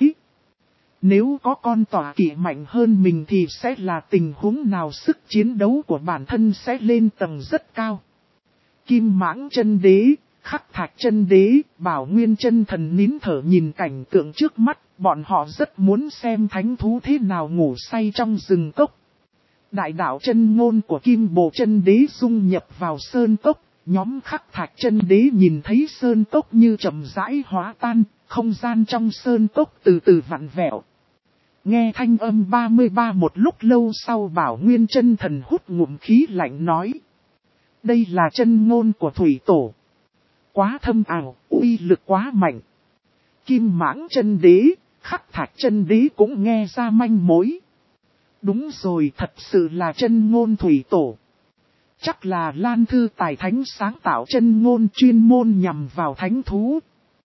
Nếu có con tọa kỵ mạnh hơn mình thì sẽ là tình huống nào, sức chiến đấu của bản thân sẽ lên tầng rất cao. Kim mãng chân đế, khắc thạch chân đế, bảo nguyên chân thần nín thở nhìn cảnh tượng trước mắt, bọn họ rất muốn xem thánh thú thế nào ngủ say trong rừng cốc. Đại đạo chân ngôn của kim bồ chân đế dung nhập vào sơn cốc, nhóm khắc thạch chân đế nhìn thấy sơn cốc như chậm rãi hóa tan, không gian trong sơn cốc từ từ vặn vẹo. Nghe thanh âm 33 một lúc lâu sau bảo nguyên chân thần hút ngụm khí lạnh nói. Đây là chân ngôn của thủy tổ. quá thâm ảo, uy lực quá mạnh. Kim Mãng Chân Đế, Khắc Thạch Chân Đế cũng nghe ra manh mối. Đúng rồi, thật sự là Chân Ngôn Thủy Tổ. Chắc là Lan Thư Tài Thánh sáng tạo chân ngôn chuyên môn nhằm vào thánh thú.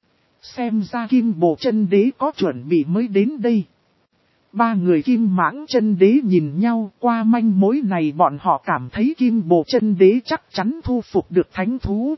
Xem ra Kim Bồ Chân Đế có chuẩn bị mới đến đây. Ba người Kim Mãng Chân Đế nhìn nhau, qua manh mối này bọn họ cảm thấy Kim Bồ Chân Đế chắc chắn thu phục được thánh thú.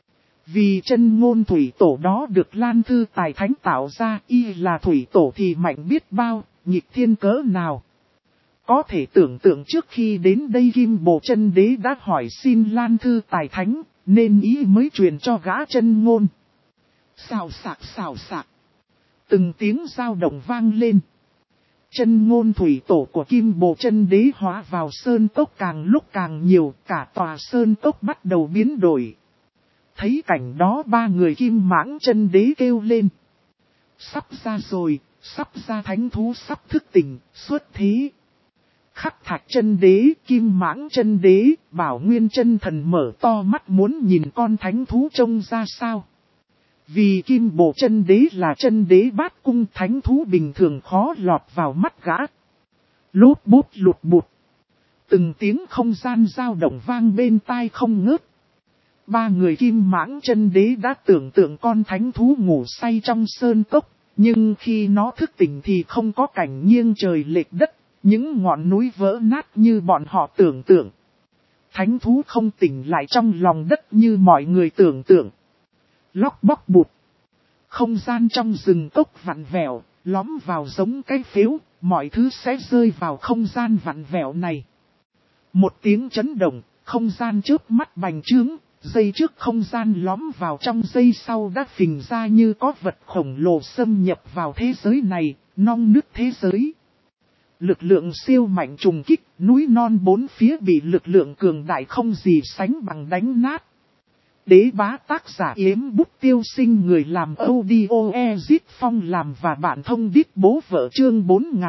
Vì chân ngôn thủy tổ đó được Lan Thư Tài Thánh tạo ra, y là thủy tổ thì mạnh biết bao, nghịch thiên cỡ nào. Có thể tưởng tượng trước khi đến đây Kim Bồ Chân Đế đã hỏi xin Lan Thư Tài Thánh, nên ý mới truyền cho gã chân ngôn. Xào xạc. Từng tiếng dao động vang lên. Chân ngôn thủy tổ của Kim Bồ Chân Đế hóa vào sơn cốc càng lúc càng nhiều, cả tòa sơn cốc bắt đầu biến đổi. Thấy cảnh đó ba người Kim Mãng Chân Đế kêu lên. Sắp ra rồi, sắp ra thánh thú sắp thức tỉnh, xuất thế. Khắc Thạch Chân Đế, Kim Mãng Chân Đế, Bảo Nguyên Chân Thần mở to mắt muốn nhìn con thánh thú trông ra sao. Vì Kim Bồ Chân Đế là chân đế bát cung, thánh thú bình thường khó lọt vào mắt gã. Lút bút lụt bụt. Từng tiếng không gian dao động vang bên tai không ngớt. Ba người Kim Mãng Chân Đế đã tưởng tượng con thánh thú ngủ say trong sơn cốc, nhưng khi nó thức tỉnh thì không có cảnh nghiêng trời lệch đất, những ngọn núi vỡ nát như bọn họ tưởng tượng. Thánh thú không tỉnh lại trong lòng đất như mọi người tưởng tượng. Lóc bóc bụt. Không gian trong rừng cốc vặn vẹo, lõm vào giống cái phếu, mọi thứ sẽ rơi vào không gian vặn vẹo này. Một tiếng chấn động, không gian chớp mắt bành trướng, dây trước không gian lõm vào trong dây sau đã phình ra như có vật khổng lồ xâm nhập vào thế giới này, non nứt thế giới. Lực lượng siêu mạnh trùng kích, núi non bốn phía bị lực lượng cường đại không gì sánh bằng đánh nát. Đế bá tác giả Yếm Bút Tiêu Sinh, người làm audio Ezit Phong làm và bạn thông đít bố vợ, chương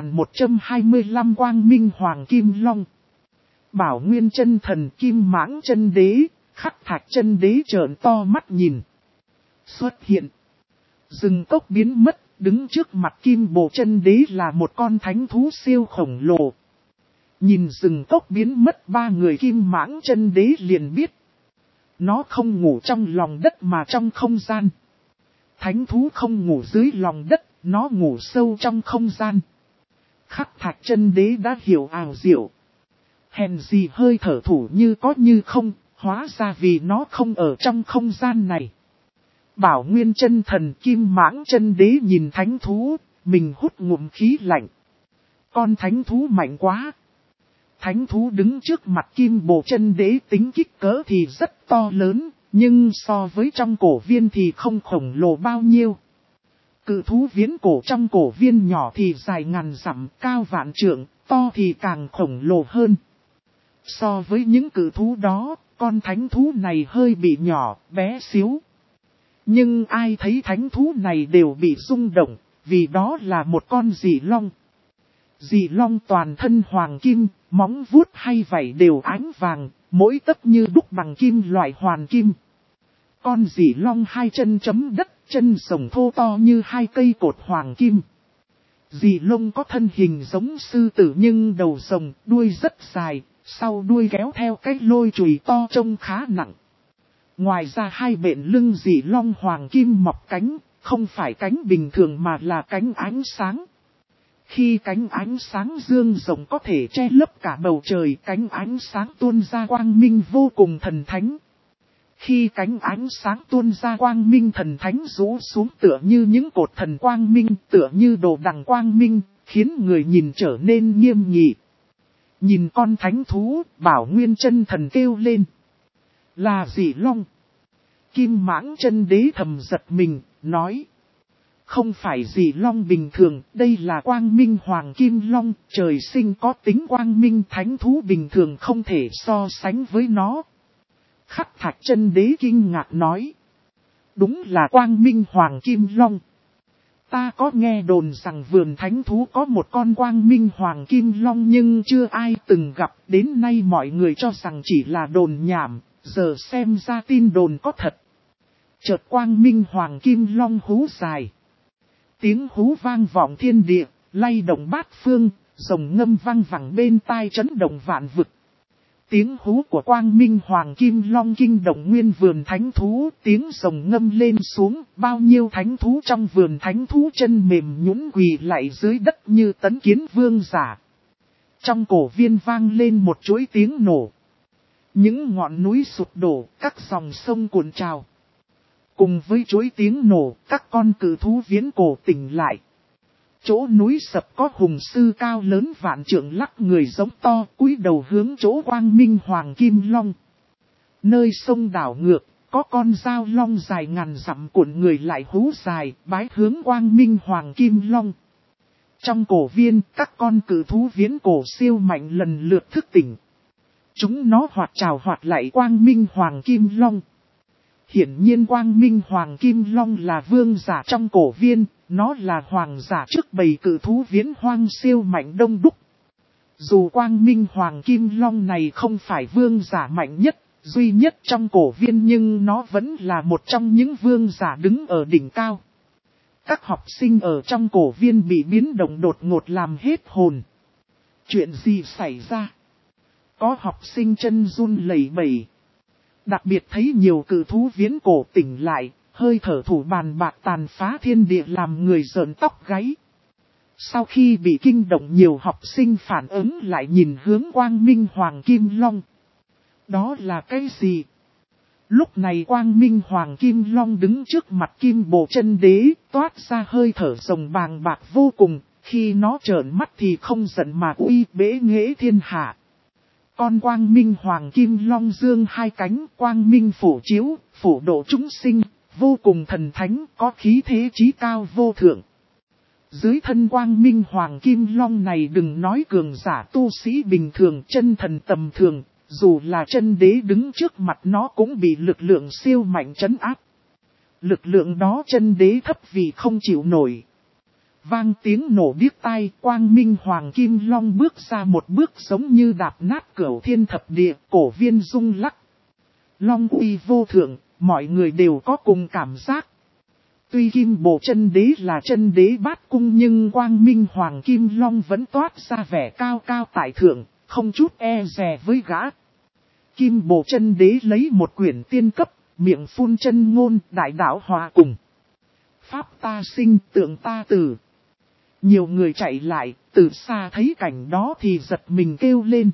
4125 Quang Minh Hoàng Kim Long. Bảo Nguyên Chân Thần, Kim Mãng Chân Đế, Khắc Thạch Chân Đế trợn to mắt nhìn. Xuất hiện. Rừng cốc biến mất, đứng trước mặt Kim Bồ Chân Đế là một con thánh thú siêu khổng lồ. Nhìn rừng cốc biến mất, ba người Kim Mãng Chân Đế liền biết. Nó không ngủ trong lòng đất mà trong không gian. Thánh thú không ngủ dưới lòng đất, nó ngủ sâu trong không gian. Khắc Thạch Chân Đế đã hiểu ảo diệu. Hèn gì hơi thở thủ như có như không, hóa ra vì nó không ở trong không gian này. Bảo Nguyên Chân Thần, Kim Mãng Chân Đế nhìn thánh thú, mình hút ngụm khí lạnh. Con thánh thú mạnh quá. Thánh thú đứng trước mặt Kim Bồ Chân Đế tính kích cỡ thì rất to lớn, nhưng so với trong cổ viên thì không khổng lồ bao nhiêu. Cự thú viễn cổ trong cổ viên nhỏ thì dài ngàn dặm, cao vạn trượng, to thì càng khổng lồ hơn. So với những cự thú đó, con thánh thú này hơi bị nhỏ, bé xíu. Nhưng ai thấy thánh thú này đều bị rung động, vì đó là một con dị long. Dị long toàn thân hoàng kim, móng vuốt hay vảy đều ánh vàng, mỗi tấc như đúc bằng kim loại hoàn kim. Con dị long hai chân chấm đất, chân sồng thô to như hai cây cột hoàng kim. Dị long có thân hình giống sư tử nhưng đầu rồng, đuôi rất dài, sau đuôi kéo theo cái lôi chùy to trông khá nặng. Ngoài ra hai bên lưng dị long hoàng kim mọc cánh, không phải cánh bình thường mà là cánh ánh sáng. Khi cánh ánh sáng dương rộng có thể che lấp cả bầu trời, cánh ánh sáng tuôn ra quang minh vô cùng thần thánh. Khi cánh ánh sáng tuôn ra quang minh thần thánh rũ xuống tựa như những cột thần quang minh, tựa như đồ đằng quang minh, khiến người nhìn trở nên nghiêm nghị. Nhìn con thánh thú, Bảo Nguyên Chân Thần kêu lên. Là dị long. Kim Mãng Chân Đế thầm giật mình, nói. Không phải dị long bình thường, đây là quang minh hoàng kim long, trời sinh có tính quang minh, thánh thú bình thường không thể so sánh với nó. Khắc Thạch Chân Đế kinh ngạc nói. Đúng là quang minh hoàng kim long. Ta có nghe đồn rằng vườn thánh thú có một con quang minh hoàng kim long nhưng chưa ai từng gặp, đến nay mọi người cho rằng chỉ là đồn nhảm, giờ xem ra tin đồn có thật. Chợt quang minh hoàng kim long hú dài. Tiếng hú vang vọng thiên địa, lay động bát phương, rồng ngâm vang vẳng bên tai chấn động vạn vực. Tiếng hú của quang minh hoàng kim long kinh động nguyên vườn thánh thú, tiếng rồng ngâm lên xuống, bao nhiêu thánh thú trong vườn thánh thú chân mềm nhũn quỳ lại dưới đất như tấn kiến vương giả. Trong cổ viên vang lên một chuỗi tiếng nổ. Những ngọn núi sụp đổ, các dòng sông cuộn trào. Cùng với chuỗi tiếng nổ, các con cự thú viễn cổ tỉnh lại. Chỗ núi sập có hùng sư cao lớn vạn trượng lắc người giống to, cúi đầu hướng chỗ quang minh hoàng kim long. Nơi sông đảo ngược, có con dao long dài ngàn dặm cuộn người lại hú dài, bái hướng quang minh hoàng kim long. Trong cổ viên, các con cự thú viễn cổ siêu mạnh lần lượt thức tỉnh. Chúng nó hoạt chào hoạt lại quang minh hoàng kim long. Hiển nhiên quang minh hoàng kim long là vương giả trong cổ viên, nó là hoàng giả trước bầy cự thú viễn hoang siêu mạnh đông đúc. Dù quang minh hoàng kim long này không phải vương giả mạnh nhất, duy nhất trong cổ viên nhưng nó vẫn là một trong những vương giả đứng ở đỉnh cao. Các học sinh ở trong cổ viên bị biến động đột ngột làm hết hồn. Chuyện gì xảy ra? Có học sinh chân run lẩy bẩy. Đặc biệt thấy nhiều cự thú viễn cổ tỉnh lại, hơi thở thủ bàn bạc tàn phá thiên địa làm người rợn tóc gáy. Sau khi bị kinh động nhiều học sinh phản ứng lại nhìn hướng quang minh hoàng kim long. Đó là cái gì? Lúc này quang minh hoàng kim long đứng trước mặt kim bồ chân đế, toát ra hơi thở rồng bàng bạc vô cùng, khi nó trợn mắt thì không giận mà uy bế nghệ thiên hạ. Con quang minh hoàng kim long dương hai cánh, quang minh phủ chiếu, phủ độ chúng sinh, vô cùng thần thánh, có khí thế chí cao vô thượng. Dưới thân quang minh hoàng kim long này đừng nói cường giả tu sĩ bình thường, chân thần tầm thường, dù là chân đế đứng trước mặt nó cũng bị lực lượng siêu mạnh trấn áp. Lực lượng đó chân đế thấp vì không chịu nổi. Vang tiếng nổ điếc tai, quang minh hoàng kim long bước ra một bước giống như đạp nát cửu thiên thập địa, cổ viên rung lắc. Long uy vô thượng, mọi người đều có cùng cảm giác. Tuy kim bồ chân đế là chân đế bát cung nhưng quang minh hoàng kim long vẫn toát ra vẻ cao cao tại thượng, không chút e dè với gã. Kim bồ chân đế lấy một quyển tiên cấp, miệng phun chân ngôn, đại đạo hòa cùng. Pháp ta sinh, tượng ta tử. Nhiều người chạy lại, từ xa thấy cảnh đó thì giật mình kêu lên.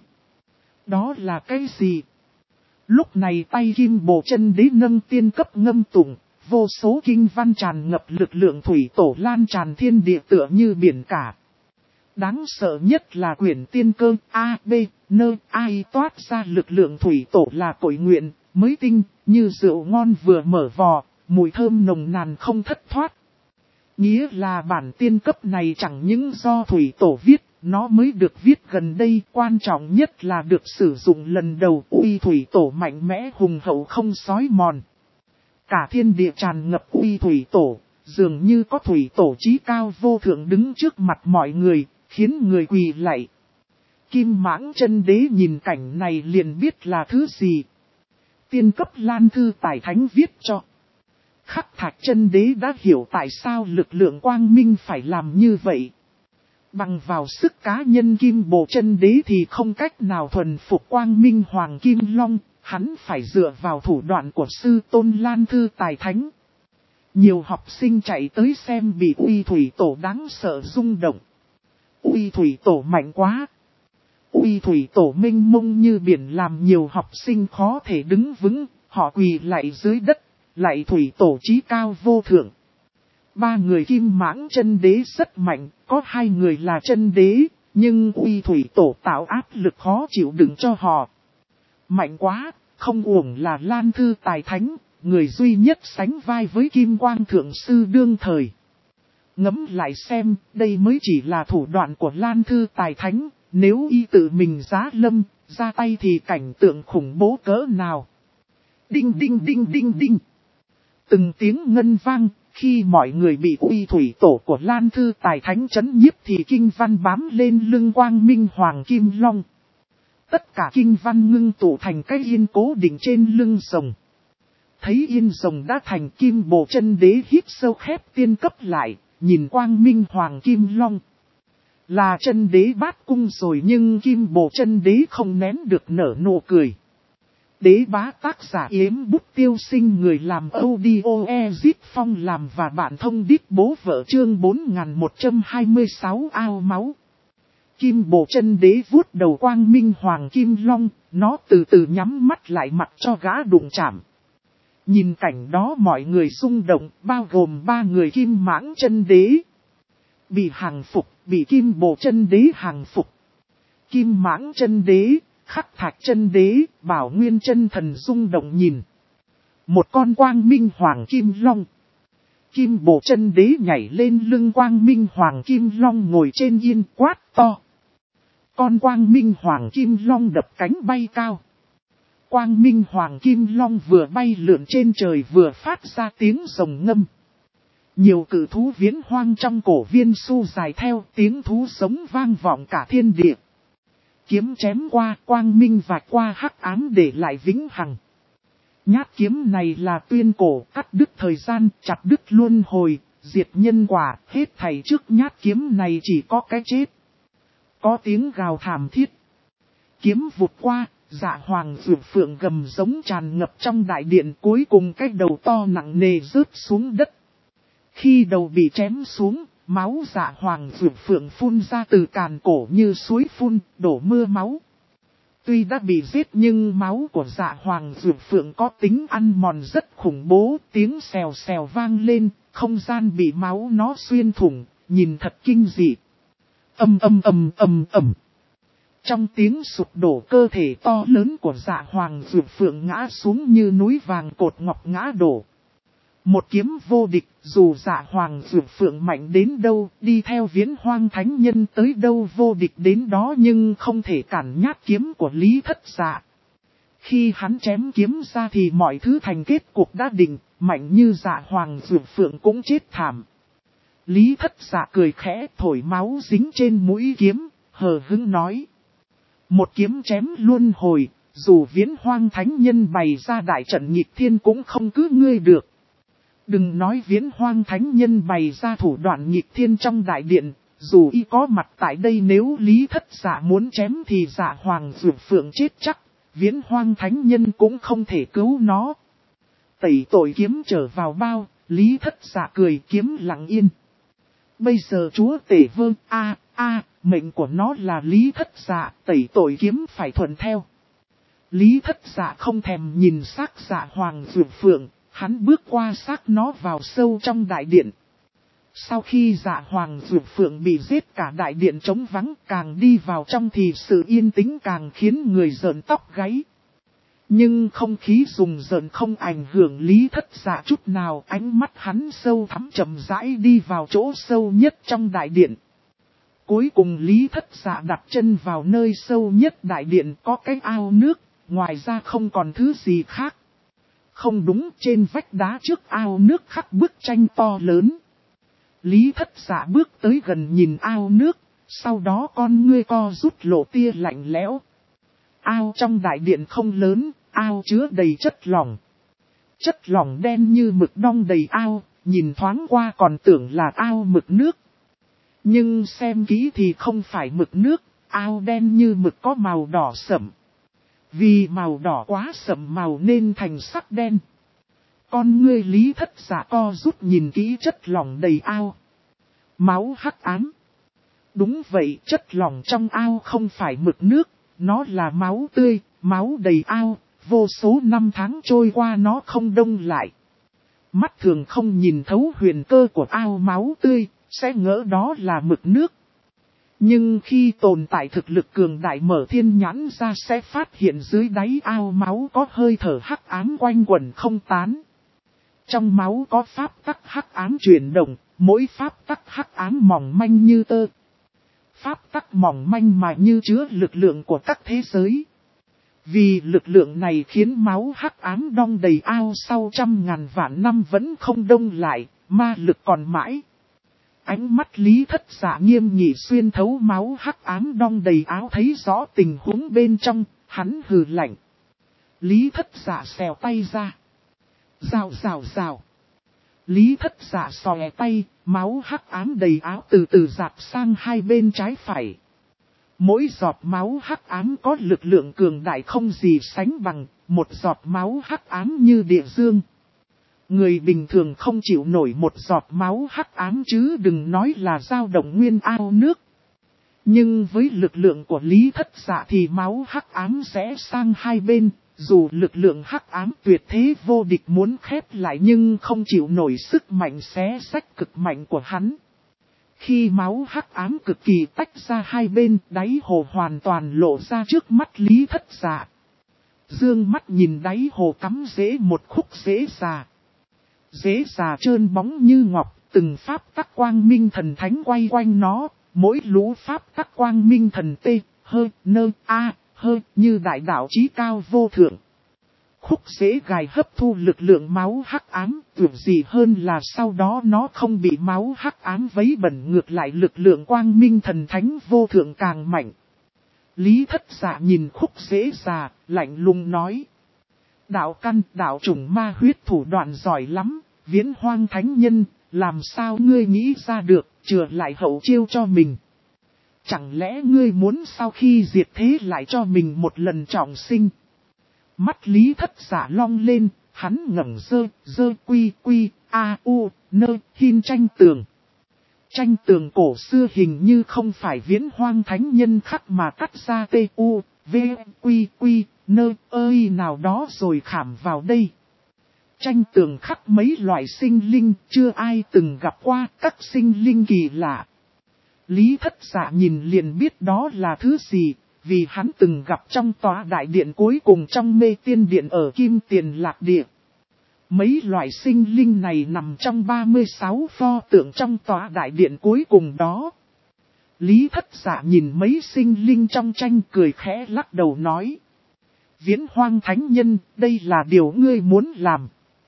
Đó là cái gì? Lúc này tay kim bồ chân đế nâng tiên cấp ngâm tụng, vô số kinh văn tràn ngập lực lượng thủy tổ lan tràn thiên địa tựa như biển cả. Đáng sợ nhất là quyển tiên cơ A, B, N, ai toát ra lực lượng thủy tổ là cội nguyện, mới tinh, như rượu ngon vừa mở vò, mùi thơm nồng nàn không thất thoát. Nghĩa là bản tiên cấp này chẳng những do thủy tổ viết, nó mới được viết gần đây, quan trọng nhất là được sử dụng lần đầu, uy thủy tổ mạnh mẽ hùng hậu không xói mòn. Cả thiên địa tràn ngập uy thủy tổ, dường như có thủy tổ chí cao vô thượng đứng trước mặt mọi người, khiến người quỳ lạy. Kim Mãng chân đế nhìn cảnh này liền biết là thứ gì. Tiên cấp Lan Thư Tài Thánh viết cho. Khắc Thạch chân đế đã hiểu tại sao lực lượng quang minh phải làm như vậy. Bằng vào sức cá nhân kim bồ chân đế thì không cách nào thuần phục quang minh hoàng kim long, hắn phải dựa vào thủ đoạn của sư tôn Lan Thư Tài Thánh. Nhiều học sinh chạy tới xem bị uy thủy tổ đáng sợ rung động. Uy thủy tổ mạnh quá. Uy thủy tổ mênh mông như biển làm nhiều học sinh khó thể đứng vững, họ quỳ lạy dưới đất, lạy thủy tổ chí cao vô thượng. 3 người kim mãng chân đế rất mạnh, có 2 người là chân đế, nhưng uy thủy tổ tạo áp lực khó chịu đựng cho họ. Mạnh quá, không uổng là Lan Thư Tài Thánh, người duy nhất sánh vai với Kim Quang Thượng Sư đương thời. Ngẫm lại xem, đây mới chỉ là thủ đoạn của Lan Thư Tài Thánh, nếu y tự mình giá lâm, ra tay thì cảnh tượng khủng bố cỡ nào. Đinh đinh đinh đinh đinh. Từng tiếng ngân vang, khi mọi người bị uy thủy tổ của Lan Thư Tài Thánh chấn nhiếp thì kinh văn bám lên lưng quang minh hoàng kim long. Tất cả kinh văn ngưng tụ thành cái yên cố định trên lưng rồng. Thấy yên rồng đã thành kim bộ chân đế hít sâu khép tiên cấp lại, nhìn quang minh hoàng kim long. Là chân đế bát cung rồi nhưng kim bộ chân đế không nén được nở nụ cười. Đế bá tác giả Yếm Bút Tiêu Sinh, người làm audio Ezip Phong làm và bạn thông đít bố vợ, chương 4126 ao máu. Kim bộ chân đế vuốt đầu quang minh hoàng kim long, nó từ từ nhắm mắt lại mặc cho gã đụng chạm. Nhìn cảnh đó mọi người rung động, bao gồm 3 người kim mãng chân đế. Bị hàng phục, bị kim bộ chân đế hàng phục. Kim mãng chân đế, khắc thạch chân đế, bảo nguyên chân thần rung động nhìn. Một con quang minh hoàng kim long. Kim bộ chân đế nhảy lên lưng quang minh hoàng kim long ngồi trên yên quát to. Con quang minh hoàng kim long đập cánh bay cao. Quang minh hoàng kim long vừa bay lượn trên trời vừa phát ra tiếng rồng ngâm. Nhiều cự thú viễn hoang trong cổ viên su dài theo tiếng thú sống vang vọng cả thiên địa. Kiếm chém qua quang minh vạch qua hắc ám để lại vĩnh hằng. Nhát kiếm này là tuyên cổ, cắt đứt thời gian, chặt đứt luân hồi, diệt nhân quả, hết thảy trước nhát kiếm này chỉ có cái chết. Có tiếng gào thảm thiết. Kiếm vụt qua, Dạ Hoàng Dược Phượng gầm giống tràn ngập trong đại điện, cuối cùng cái đầu to nặng nề rớt xuống đất. Khi đầu bị chém xuống, máu Dạ Hoàng Dược Phượng phun ra từ càn cổ như suối phun, đổ mưa máu. Tuy đã bị giết nhưng máu của Dạ Hoàng Dược Phượng có tính ăn mòn rất khủng bố, tiếng xèo xèo vang lên, không gian bị máu nó xuyên thủng, nhìn thật kinh dị. Ầm. Trong tiếng sụp đổ, cơ thể to lớn của Dạ Hoàng Dược Phượng ngã xuống như núi vàng cột ngọc ngã đổ. Một kiếm vô địch, dù Dạ Hoàng Dược Phượng mạnh đến đâu, đi theo Viễn Hoang Thánh Nhân tới đâu vô địch đến đó, nhưng không thể cản nhát kiếm của Lý Thất Dạ. Khi hắn chém kiếm ra thì mọi thứ thành kết cuộc đã định, mạnh như Dạ Hoàng Dược Phượng cũng chết thảm. Lý Thất Dạ cười khẽ, thổi máu dính trên mũi kiếm, hờ hững nói. Một kiếm chém luân hồi, dù Viễn Hoang Thánh Nhân bày ra đại trận nghịch thiên cũng không cứ ngươi được. Đừng nói Viễn Hoang Thánh Nhân bày ra thủ đoạn nghịch thiên trong đại điện, dù y có mặt tại đây nếu Lý Thất Dạ muốn chém thì Dạ Hoàng Dược Phượng chết chắc, Viễn Hoang Thánh Nhân cũng không thể cứu nó. Tẩy tội kiếm trở vào bao, Lý Thất Dạ cười, kiếm lặng yên. Bây giờ chúa tể vương mệnh của nó là Lý Thất Dạ, tẩy tội kiếm phải thuận theo. Lý Thất Dạ không thèm nhìn xác Dạ Hoàng Dược Phượng, hắn bước qua xác nó vào sâu trong đại điện. Sau khi Dạ Hoàng Dược Phượng bị giết, cả đại điện trống vắng, càng đi vào trong thì sự yên tĩnh càng khiến người rợn tóc gáy. Nhưng không khí rùng rợn không ảnh hưởng Lý Thất Dạ chút nào, ánh mắt hắn sâu thẳm chậm rãi đi vào chỗ sâu nhất trong đại điện. Cuối cùng Lý Thất Dạ đặt chân vào nơi sâu nhất đại điện, có cái ao nước, ngoài ra không còn thứ gì khác. Không đúng, trên vách đá trước ao nước khắc bức tranh to lớn. Lý Thất Dạ bước tới gần nhìn ao nước, sau đó con ngươi co rút lộ tia lạnh lẽo. Ao trong đại điện không lớn, ao chứa đầy chất lỏng. Chất lỏng đen như mực đong đầy ao, nhìn thoáng qua còn tưởng là ao mực nước. Nhưng xem kỹ thì không phải mực nước, ao đen như mực có màu đỏ sẫm. Vì màu đỏ quá sẫm màu nên thành sắc đen. Con ngươi Lý Thất Dạ co rút nhìn kỹ chất lỏng đầy ao. Máu hắc ám. Đúng vậy, chất lỏng trong ao không phải mực nước, nó là máu tươi, máu đầy ao, vô số năm tháng trôi qua nó không đông lại. Mắt thường không nhìn thấu huyền cơ của ao máu tươi, sẽ ngỡ đó là mực nước. Nhưng khi tồn tại thực lực cường đại mở thiên nhãn ra sẽ phát hiện dưới đáy ao máu có hơi thở hắc ám quanh quẩn không tán. Trong máu có pháp tắc hắc ám chuyển động, mỗi pháp tắc hắc ám mỏng manh như tơ. Pháp tắc mỏng manh mà như chứa lực lượng của các thế giới. Vì lực lượng này khiến máu hắc ám đong đầy ao sau trăm ngàn vạn năm vẫn không đông lại, ma lực còn mãi. Ánh mắt Lý Thất Dạ nghiêm nghị xuyên thấu máu hắc ám đong đầy áo thấy rõ tình huống bên trong, hắn hừ lạnh. Lý Thất Dạ xèo tay ra. Rào rào rào. Lý Thất Dạ xòe tay, máu hắc ám đầy áo từ từ dạt sang hai bên trái phải. Mỗi giọt máu hắc ám có lực lượng cường đại không gì sánh bằng, một giọt máu hắc ám như địa dương. Người bình thường không chịu nổi một giọt máu hắc ám chứ đừng nói là dao động nguyên ao nước. Nhưng với lực lượng của Lý Thất Dạ thì máu hắc ám sẽ sang hai bên, dù lực lượng hắc ám tuyệt thế vô địch muốn khép lại nhưng không chịu nổi sức mạnh xé xách cực mạnh của hắn. Khi máu hắc ám cực kỳ tách ra hai bên, đáy hồ hoàn toàn lộ ra trước mắt Lý Thất Dạ. Dương mắt nhìn đáy hồ cắm rễ một khúc rễ già. Rễ già trơn bóng như ngọc, từng pháp tắc quang minh thần thánh quay quanh nó, mỗi lũ pháp tắc quang minh thần tê, hơ, nơ, a, hơ, như đại đạo chí cao vô thượng. Khúc rễ gài hấp thu lực lượng máu hắc ám, tưởng gì hơn là sau đó nó không bị máu hắc ám vấy bẩn, ngược lại lực lượng quang minh thần thánh vô thượng càng mạnh. Lý Thất Dạ nhìn khúc rễ già, lạnh lùng nói. Đạo căn, đạo chủng ma huyết thủ đoạn giỏi lắm, Viễn Hoang Thánh Nhân, làm sao ngươi nghĩ ra được, chừa lại hậu chiêu cho mình. Chẳng lẽ ngươi muốn sau khi diệt thế lại cho mình một lần trọng sinh? Mắt Lý Thất Dạ long lên, hắn ngẩng dơ quy a u nơ hin tranh tường. Tranh tường cổ xưa hình như không phải Viễn Hoang Thánh Nhân khắc mà cắt ra tu, v, quy nơ ơi nào đó rồi khảm vào đây. Tranh tường khắc mấy loại sinh linh chưa ai từng gặp qua, các sinh linh kỳ lạ. Lý Thất Dạ nhìn liền biết đó là thứ gì, vì hắn từng gặp trong tòa đại điện cuối cùng trong mê tiên điện ở Kim Tiền Lạc Địa. Mấy loại sinh linh này nằm trong 36 pho tượng trong tòa đại điện cuối cùng đó. Lý Thất Dạ nhìn mấy sinh linh trong tranh cười khẽ lắc đầu nói. Viễn Hoang Thánh Nhân, đây là điều ngươi muốn làm.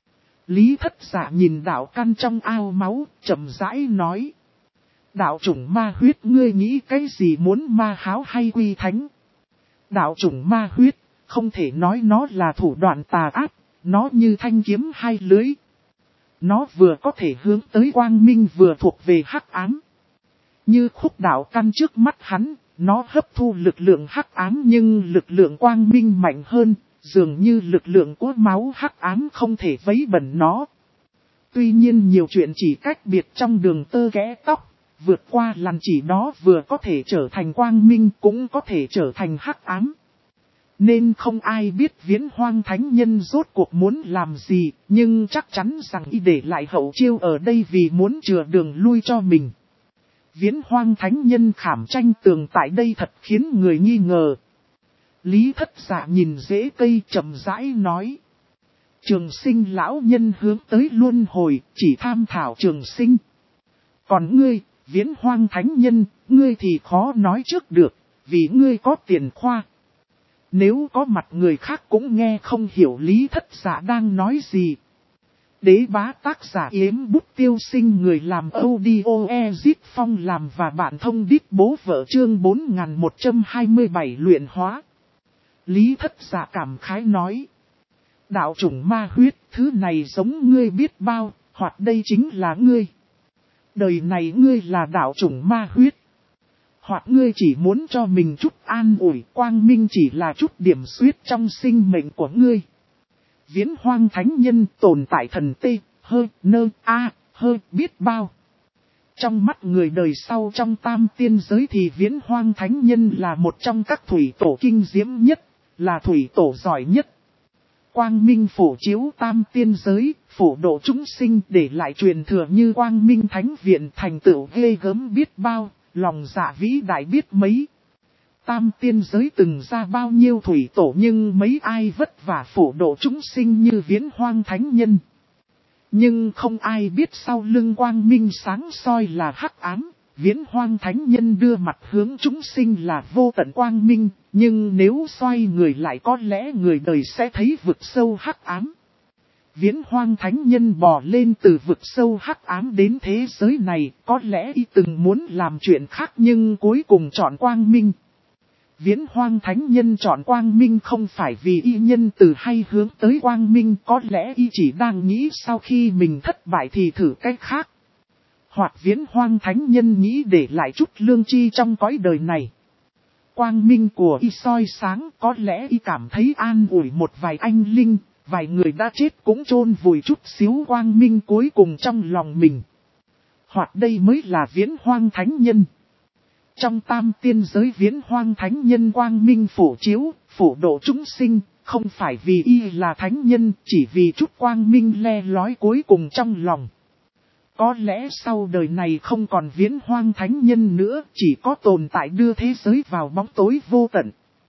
Lý Thất Dạ nhìn đạo căn trong ao máu, chậm rãi nói. Đạo chủng ma huyết ngươi nghĩ cái gì, muốn ma háo hay quy thánh? Đạo chủng ma huyết, không thể nói nó là thủ đoạn tà ác, nó như thanh kiếm hai lưỡi. Nó vừa có thể hướng tới quang minh vừa thuộc về hắc ám. Như khúc đạo căn trước mắt hắn, nó hấp thu lực lượng hắc ám nhưng lực lượng quang minh mạnh hơn, dường như lực lượng của máu hắc ám không thể vấy bẩn nó. Tuy nhiên nhiều chuyện chỉ cách biệt trong đường tơ kẽ tóc. Vượt qua làn chỉ đó vừa có thể trở thành quang minh cũng có thể trở thành hắc ám. Nên không ai biết Viễn Hoang Thánh Nhân rốt cuộc muốn làm gì, nhưng chắc chắn rằng y để lại hậu chiêu ở đây vì muốn chừa đường lui cho mình. Viễn Hoang Thánh Nhân khảm tranh tường tại đây thật khiến người nghi ngờ. Lý Thất Dạ nhìn rễ cây chậm rãi nói. Trường sinh lão nhân hướng tới luân hồi, chỉ tham thảo trường sinh. Còn ngươi, Viễn Hoang Thánh Nhân, ngươi thì khó nói trước được, vì ngươi có tiền khoa. Nếu có mặt người khác cũng nghe không hiểu Lý Thất Dạ đang nói gì. Đế bá tác giả Yếm Bút Tiêu Sinh, người làm audio Ezit Phong làm và bản thông đít bố vợ, chương 4127 luyện hóa. Lý Thất Dạ cảm khái nói. Đạo chủng ma huyết, thứ này giống ngươi biết bao, hoặc đây chính là ngươi. Đời này ngươi là đạo chủng ma huyết. Hoặc ngươi chỉ muốn cho mình chút an ủi, quang minh chỉ là chút điểm xuyết trong sinh mệnh của ngươi. Viễn Hoang Thánh Nhân tồn tại thần tê, hơ, nơ, a, hơ, biết bao. Trong mắt người đời sau trong tam tiên giới thì Viễn Hoang Thánh Nhân là một trong các thủy tổ kinh diễm nhất, là thủy tổ giỏi nhất. Quang minh phổ chiếu tam tiên giới, phổ độ chúng sinh, để lại truyền thừa như Quang Minh Thánh Viện, thành tựu ghê gớm biết bao, lòng dạ vĩ đại biết mấy. Tam tiên giới từng ra bao nhiêu thủy tổ nhưng mấy ai vất vả phổ độ chúng sinh như Viễn Hoang Thánh Nhân. Nhưng không ai biết sau lưng quang minh sáng soi là hắc ám. Viễn Hoang Thánh Nhân đưa mặt hướng chúng sinh là vô tận quang minh, nhưng nếu xoay người lại có lẽ người đời sẽ thấy vực sâu hắc ám. Viễn Hoang Thánh Nhân bò lên từ vực sâu hắc ám đến thế giới này, có lẽ y từng muốn làm chuyện khác nhưng cuối cùng chọn quang minh. Viễn Hoang Thánh Nhân chọn Quang Minh không phải vì y nhân từ hay hướng tới Quang Minh, có lẽ y chỉ đang nghĩ sau khi mình thất bại thì thử cách khác. Hoặc Viễn Hoang Thánh Nhân nghĩ để lại chút lương tri trong cõi đời này. Quang minh của y soi sáng, có lẽ y cảm thấy an ủi một vài anh linh, vài người đã chết cũng chôn vùi chút xíu quang minh cuối cùng trong lòng mình. Hoặc đây mới là Viễn Hoang Thánh Nhân. Trong tam tiên giới Viễn Hoang Thánh Nhân quang minh phổ chiếu, phổ độ chúng sinh, không phải vì y là thánh nhân, chỉ vì chút quang minh le lói cuối cùng trong lòng. Có lẽ sau đời này không còn Viễn Hoang Thánh Nhân nữa, chỉ có tồn tại đưa thế giới vào bóng tối vô tận.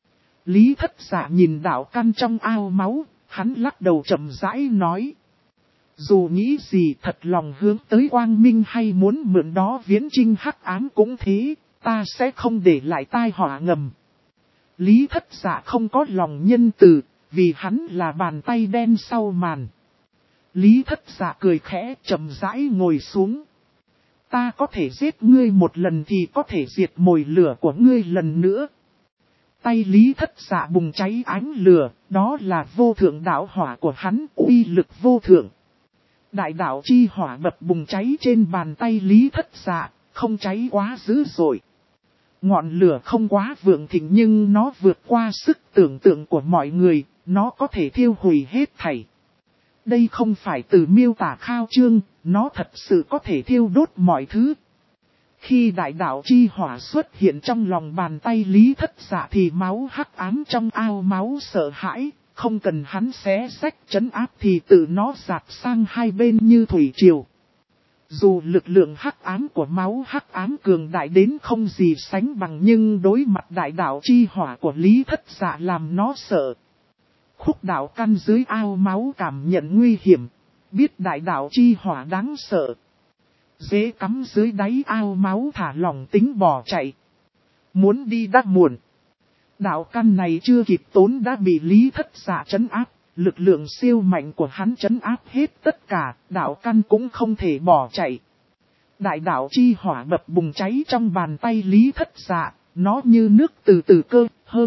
Lý Thất Dạ nhìn đạo căn trong ao máu, hắn lắc đầu chậm rãi nói. Dù nghĩ gì thật lòng hướng tới quang minh hay muốn mượn đó viễn chinh hắc ám cũng thế, ta sẽ không để lại tai họa ngầm. Lý Thất Dạ không có lòng nhân từ, vì hắn là bàn tay đen sau màn. Lý Thất Dạ cười khẽ chậm rãi ngồi xuống. Ta có thể giết ngươi một lần thì có thể diệt mồi lửa của ngươi lần nữa. Tay Lý Thất Dạ bùng cháy ánh lửa, đó là vô thượng đạo hỏa của hắn, uy lực vô thượng. Đại đạo chi hỏa bập bùng cháy trên bàn tay Lý Thất Dạ, không cháy quá dữ dội. Ngọn lửa không quá vượng thịnh nhưng nó vượt qua sức tưởng tượng của mọi người, nó có thể thiêu hủy hết thảy. Đây không phải từ miêu tả khao trương, nó thật sự có thể thiêu đốt mọi thứ. Khi đại đạo chi hỏa xuất hiện trong lòng bàn tay Lý Thất Dạ thì máu hắc ám trong ao máu sợ hãi, không cần hắn xé xách trấn áp thì tự nó dạt sang hai bên như thủy triều. Dù lực lượng hắc ám của máu hắc ám cường đại đến không gì sánh bằng nhưng đối mặt đại đạo chi hỏa của Lý Thất Dạ làm nó sợ. Khúc đạo căn dưới ao máu cảm nhận nguy hiểm, biết đại đạo chi hỏa đáng sợ. Dế cắm dưới đáy ao máu thả lỏng tính bỏ chạy. Muốn đi đã muộn. Đạo căn này chưa kịp tốn đã bị Lý Thất Dạ trấn áp, lực lượng siêu mạnh của hắn trấn áp hết tất cả, đạo căn cũng không thể bỏ chạy. Đại đạo chi hỏa bập bùng cháy trong bàn tay Lý Thất Dạ, nó như nước từ từ cơ, hơn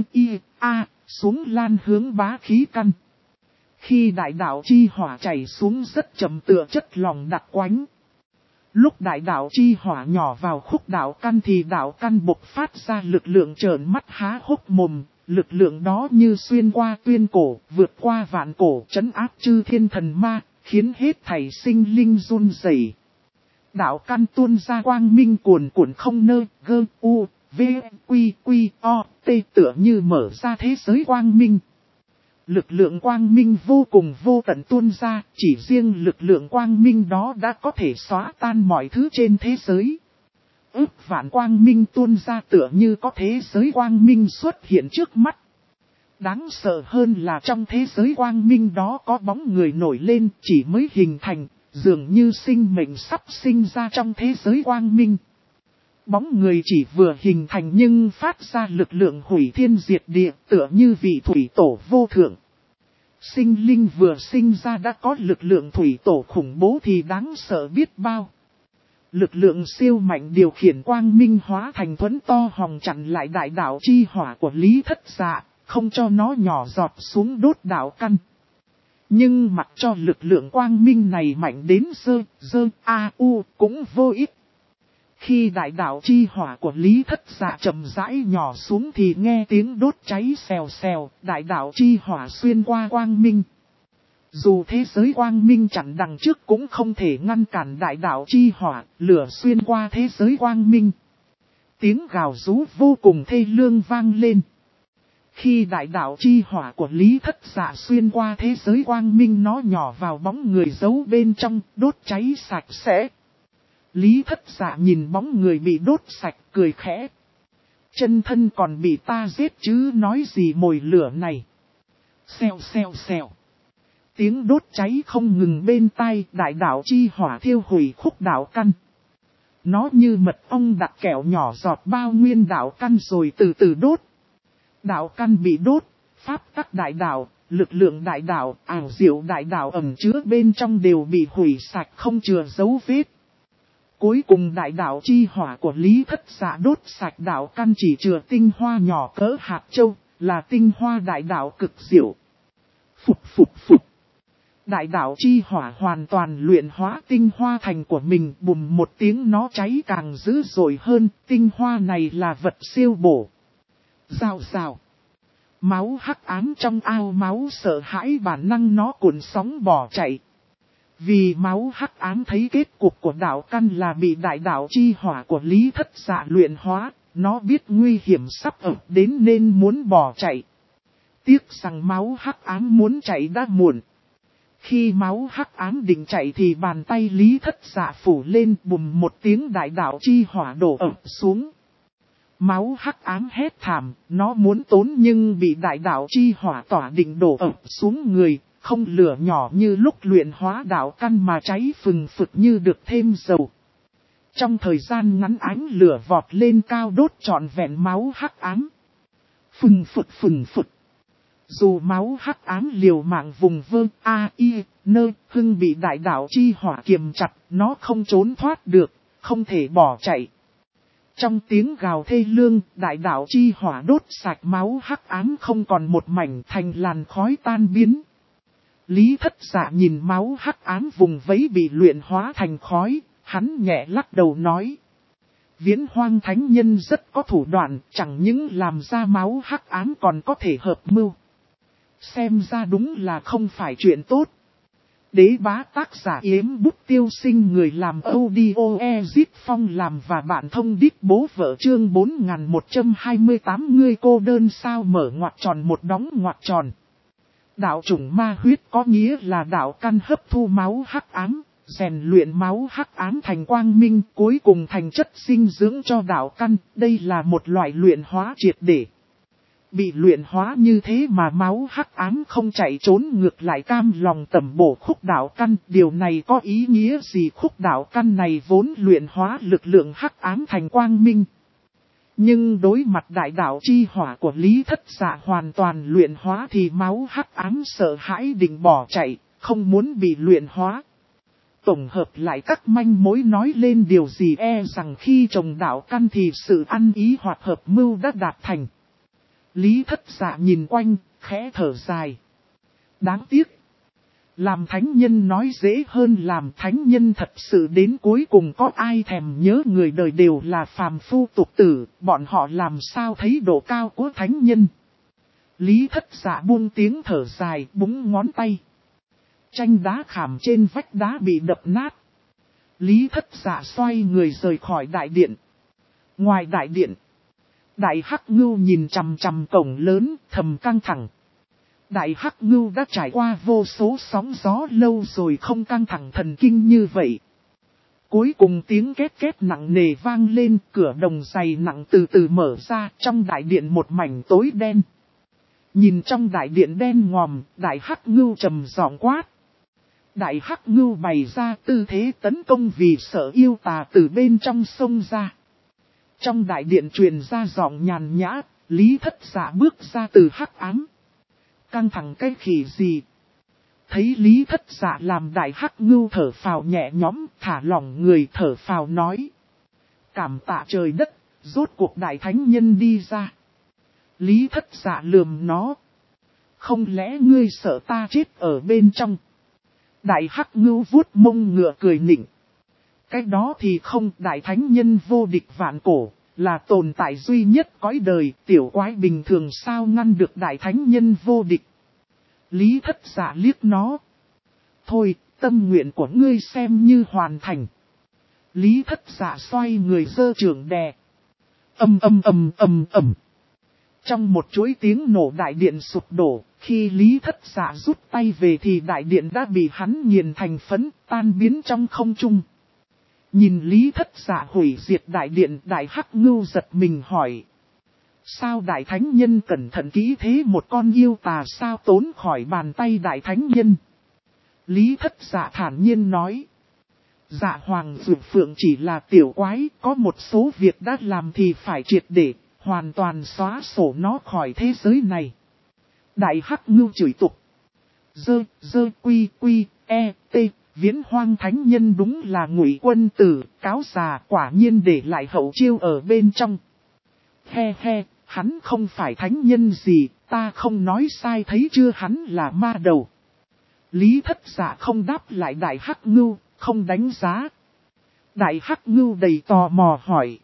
xuống lan hướng bá khí căn. Khi đại đạo chi hỏa chảy xuống rất chậm tựa chất lỏng đặc quánh. Lúc đại đạo chi hỏa nhỏ vào khúc đạo căn thì đạo căn bộc phát ra lực lượng trợn mắt há hốc mồm, lực lượng đó như xuyên qua tuyên cổ, vượt qua vạn cổ, trấn áp chư thiên thần ma, khiến hết thảy sinh linh run rẩy. Đạo căn tuôn ra quang minh cuồn cuộn không nơ, gơ, u, v, quy, quy, o, t tựa như mở ra thế giới quang minh. Lực lượng quang minh vô cùng vô tận tuôn ra, chỉ riêng lực lượng quang minh đó đã có thể xóa tan mọi thứ trên thế giới. Ước vạn quang minh tuôn ra tựa như có thế giới quang minh xuất hiện trước mắt. Đáng sợ hơn là trong thế giới quang minh đó có bóng người nổi lên chỉ mới hình thành, dường như sinh mệnh sắp sinh ra trong thế giới quang minh. Bóng người chỉ vừa hình thành nhưng phát ra lực lượng hủy thiên diệt địa tựa như vị thủy tổ vô thượng. Sinh linh vừa sinh ra đã có lực lượng thủy tổ khủng bố thì đáng sợ biết bao. Lực lượng siêu mạnh điều khiển quang minh hóa thành thuẫn to hòng chặn lại đại đạo chi hỏa của Lý Thất Dạ, không cho nó nhỏ giọt xuống đốt đạo căn. Nhưng mặc cho lực lượng quang minh này mạnh đến cũng vô ích. Khi đại đạo chi hỏa của Lý Thất Dạ chậm rãi nhỏ xuống thì nghe tiếng đốt cháy xèo xèo, đại đạo chi hỏa xuyên qua quang minh. Dù thế giới quang minh chặn đằng trước cũng không thể ngăn cản đại đạo chi hỏa, lửa xuyên qua thế giới quang minh. Tiếng gào rú vô cùng thê lương vang lên. Khi đại đạo chi hỏa của Lý Thất Dạ xuyên qua thế giới quang minh nó nhỏ vào bóng người giấu bên trong, đốt cháy sạch sẽ. Lý Thất Dạ nhìn bóng người bị đốt sạch cười khẽ. Chân thân còn bị ta giết chứ nói gì mồi lửa này. Xèo xèo xèo. Tiếng đốt cháy không ngừng bên tai, đại đạo chi hỏa thiêu hủy khúc đạo căn. Nó như mật ong đặt kẹo nhỏ giọt bao nguyên đạo căn rồi từ từ đốt. Đạo căn bị đốt, pháp tắc đại đạo, lực lượng đại đạo, ảo diệu đại đạo ẩn chứa bên trong đều bị hủy sạch không chừa dấu vết. Cuối cùng đại đạo chi hỏa của Lý Thất Dạ đốt sạch đạo căn chỉ chừa tinh hoa nhỏ cỡ hạt châu, là tinh hoa đại đạo cực diệu. Phục phục phục. Đại đạo chi hỏa hoàn toàn luyện hóa tinh hoa thành của mình, bùm một tiếng nó cháy càng dữ dội hơn, tinh hoa này là vật siêu bổ. Rào rào. Máu hắc ám trong ao máu sợ hãi bản năng nó cuộn sóng bỏ chạy. Vì máu hắc ám thấy kết cục của đạo căn là bị đại đạo chi hỏa của Lý Thất Dạ luyện hóa, nó biết nguy hiểm sắp ập đến nên muốn bỏ chạy. Tiếc rằng máu hắc ám muốn chạy đã muộn. Khi máu hắc ám định chạy thì bàn tay Lý Thất Dạ phủ lên, bùm một tiếng đại đạo chi hỏa đổ ập xuống. Máu hắc ám hét thảm, nó muốn tốn nhưng bị đại đạo chi hỏa tỏa định đổ ập xuống người, không lửa nhỏ như lúc luyện hóa đạo căn mà cháy phừng phực như được thêm dầu. Trong thời gian ngắn ánh lửa vọt lên cao đốt trọn vẹn máu hắc ám. Phừng phực phừng phực. Dù máu hắc ám liều mạng vùng vơ nơi hưng bị đại đạo chi hỏa kiềm chặt, nó không trốn thoát được, không thể bỏ chạy. Trong tiếng gào thê lương, đại đạo chi hỏa đốt sạch máu hắc ám không còn một mảnh, thành làn khói tan biến. Lý Thất Dạ nhìn máu hắc ám vùng vẫy bị luyện hóa thành khói, hắn nhẹ lắc đầu nói. Viễn Hoang Thánh Nhân rất có thủ đoạn, chẳng những làm ra máu hắc ám còn có thể hợp mưu. Xem ra đúng là không phải chuyện tốt. Đế bá tác giả Yếm Bút Tiêu Sinh, người làm audio Ezip Phong làm và bạn thông đít bố vợ, chương 4128. Ngươi cô đơn sao, mở ngoặc tròn một đóng ngoặc tròn. Đạo chủng ma huyết có nghĩa là đạo căn hấp thu máu hắc ám, rèn luyện máu hắc ám thành quang minh, cuối cùng thành chất sinh dưỡng cho đạo căn. Đây là một loại luyện hóa triệt để. Bị luyện hóa như thế mà máu hắc ám không chạy trốn, ngược lại cam lòng tẩm bổ khúc đạo căn. Điều này có ý nghĩa gì? Khúc đạo căn này vốn luyện hóa lực lượng hắc ám thành quang minh. Nhưng đối mặt đại đạo chi hỏa của Lý Thất Dạ hoàn toàn luyện hóa thì máu hắc ám sợ hãi định bỏ chạy, không muốn bị luyện hóa. Tổng hợp lại các manh mối nói lên điều gì, rằng khi trồng đạo căn thì sự ăn ý hoặc hợp mưu đã đạt thành. Lý Thất Dạ nhìn quanh, khẽ thở dài. Đáng tiếc. Làm thánh nhân nói dễ hơn làm thánh nhân thật sự đến cuối cùng có ai thèm nhớ, người đời đều là phàm phu tục tử, bọn họ làm sao thấy độ cao của thánh nhân. Lý Thất Dạ buông tiếng thở dài, búng ngón tay. Tranh đá khảm trên vách đá bị đập nát. Lý Thất Dạ xoay người rời khỏi đại điện. Ngoài đại điện, Đại Hắc Ngưu nhìn chằm chằm cổng lớn, thầm căng thẳng. Đại Hắc Ngưu đã trải qua vô số sóng gió, lâu rồi không căng thẳng thần kinh như vậy. Cuối cùng tiếng két két nặng nề vang lên, cửa đồng dày nặng từ từ mở ra, trong đại điện một mảnh tối đen. Nhìn trong đại điện đen ngòm, Đại Hắc Ngưu trầm giọng quát. Đại Hắc Ngưu bày ra tư thế tấn công vì sợ yêu tà từ bên trong xông ra. Trong đại điện truyền ra giọng nhàn nhã, Lý Thất Dạ bước ra từ hắc ám. Căng thẳng cái khỉ gì? Thấy Lý Thất Dạ làm Đại Hắc Ngưu thở phào nhẹ nhõm, thả lỏng người thở phào nói. Cảm tạ trời đất, rốt cuộc Đại Thánh Nhân đi ra. Lý Thất Dạ lườm nó. Không lẽ ngươi sợ ta chết ở bên trong? Đại Hắc Ngưu vuốt mông ngựa cười nịnh. Cái đó thì không, Đại Thánh Nhân vô địch vạn cổ, là tồn tại duy nhất cõi đời, tiểu quái bình thường sao ngăn được Đại Thánh Nhân vô địch. Lý Thất Dạ liếc nó. Thôi, tâm nguyện của ngươi xem như hoàn thành. Lý Thất Dạ xoay người giơ chưởng đè. Ầm. Trong một chuỗi tiếng nổ đại điện sụp đổ, khi Lý Thất Dạ rút tay về thì đại điện đã bị hắn nghiền thành phấn, tan biến trong không trung. Nhìn Lý Thất Dạ hủy diệt đại điện, Đại Hắc Ngưu giật mình hỏi. Sao Đại Thánh Nhân cẩn thận kỹ thế, một con yêu tà sao tốn khỏi bàn tay Đại Thánh Nhân? Lý Thất Dạ thản nhiên nói. Dạ Hoàng Dược Phượng chỉ là tiểu quái, có một số việc đã làm thì phải triệt để, hoàn toàn xóa sổ nó khỏi thế giới này. Đại Hắc Ngưu chửi tục. Quy, Viễn Hoang Thánh Nhân đúng là Ngụy Quân Tử, cáo già quả nhiên để lại hậu chiêu ở bên trong. He he, hắn không phải thánh nhân gì, ta không nói sai thấy chưa, hắn là ma đầu. Lý Thất Dạ không đáp lại Đại Hắc Ngưu, không đánh giá. Đại Hắc Ngưu đầy tò mò hỏi.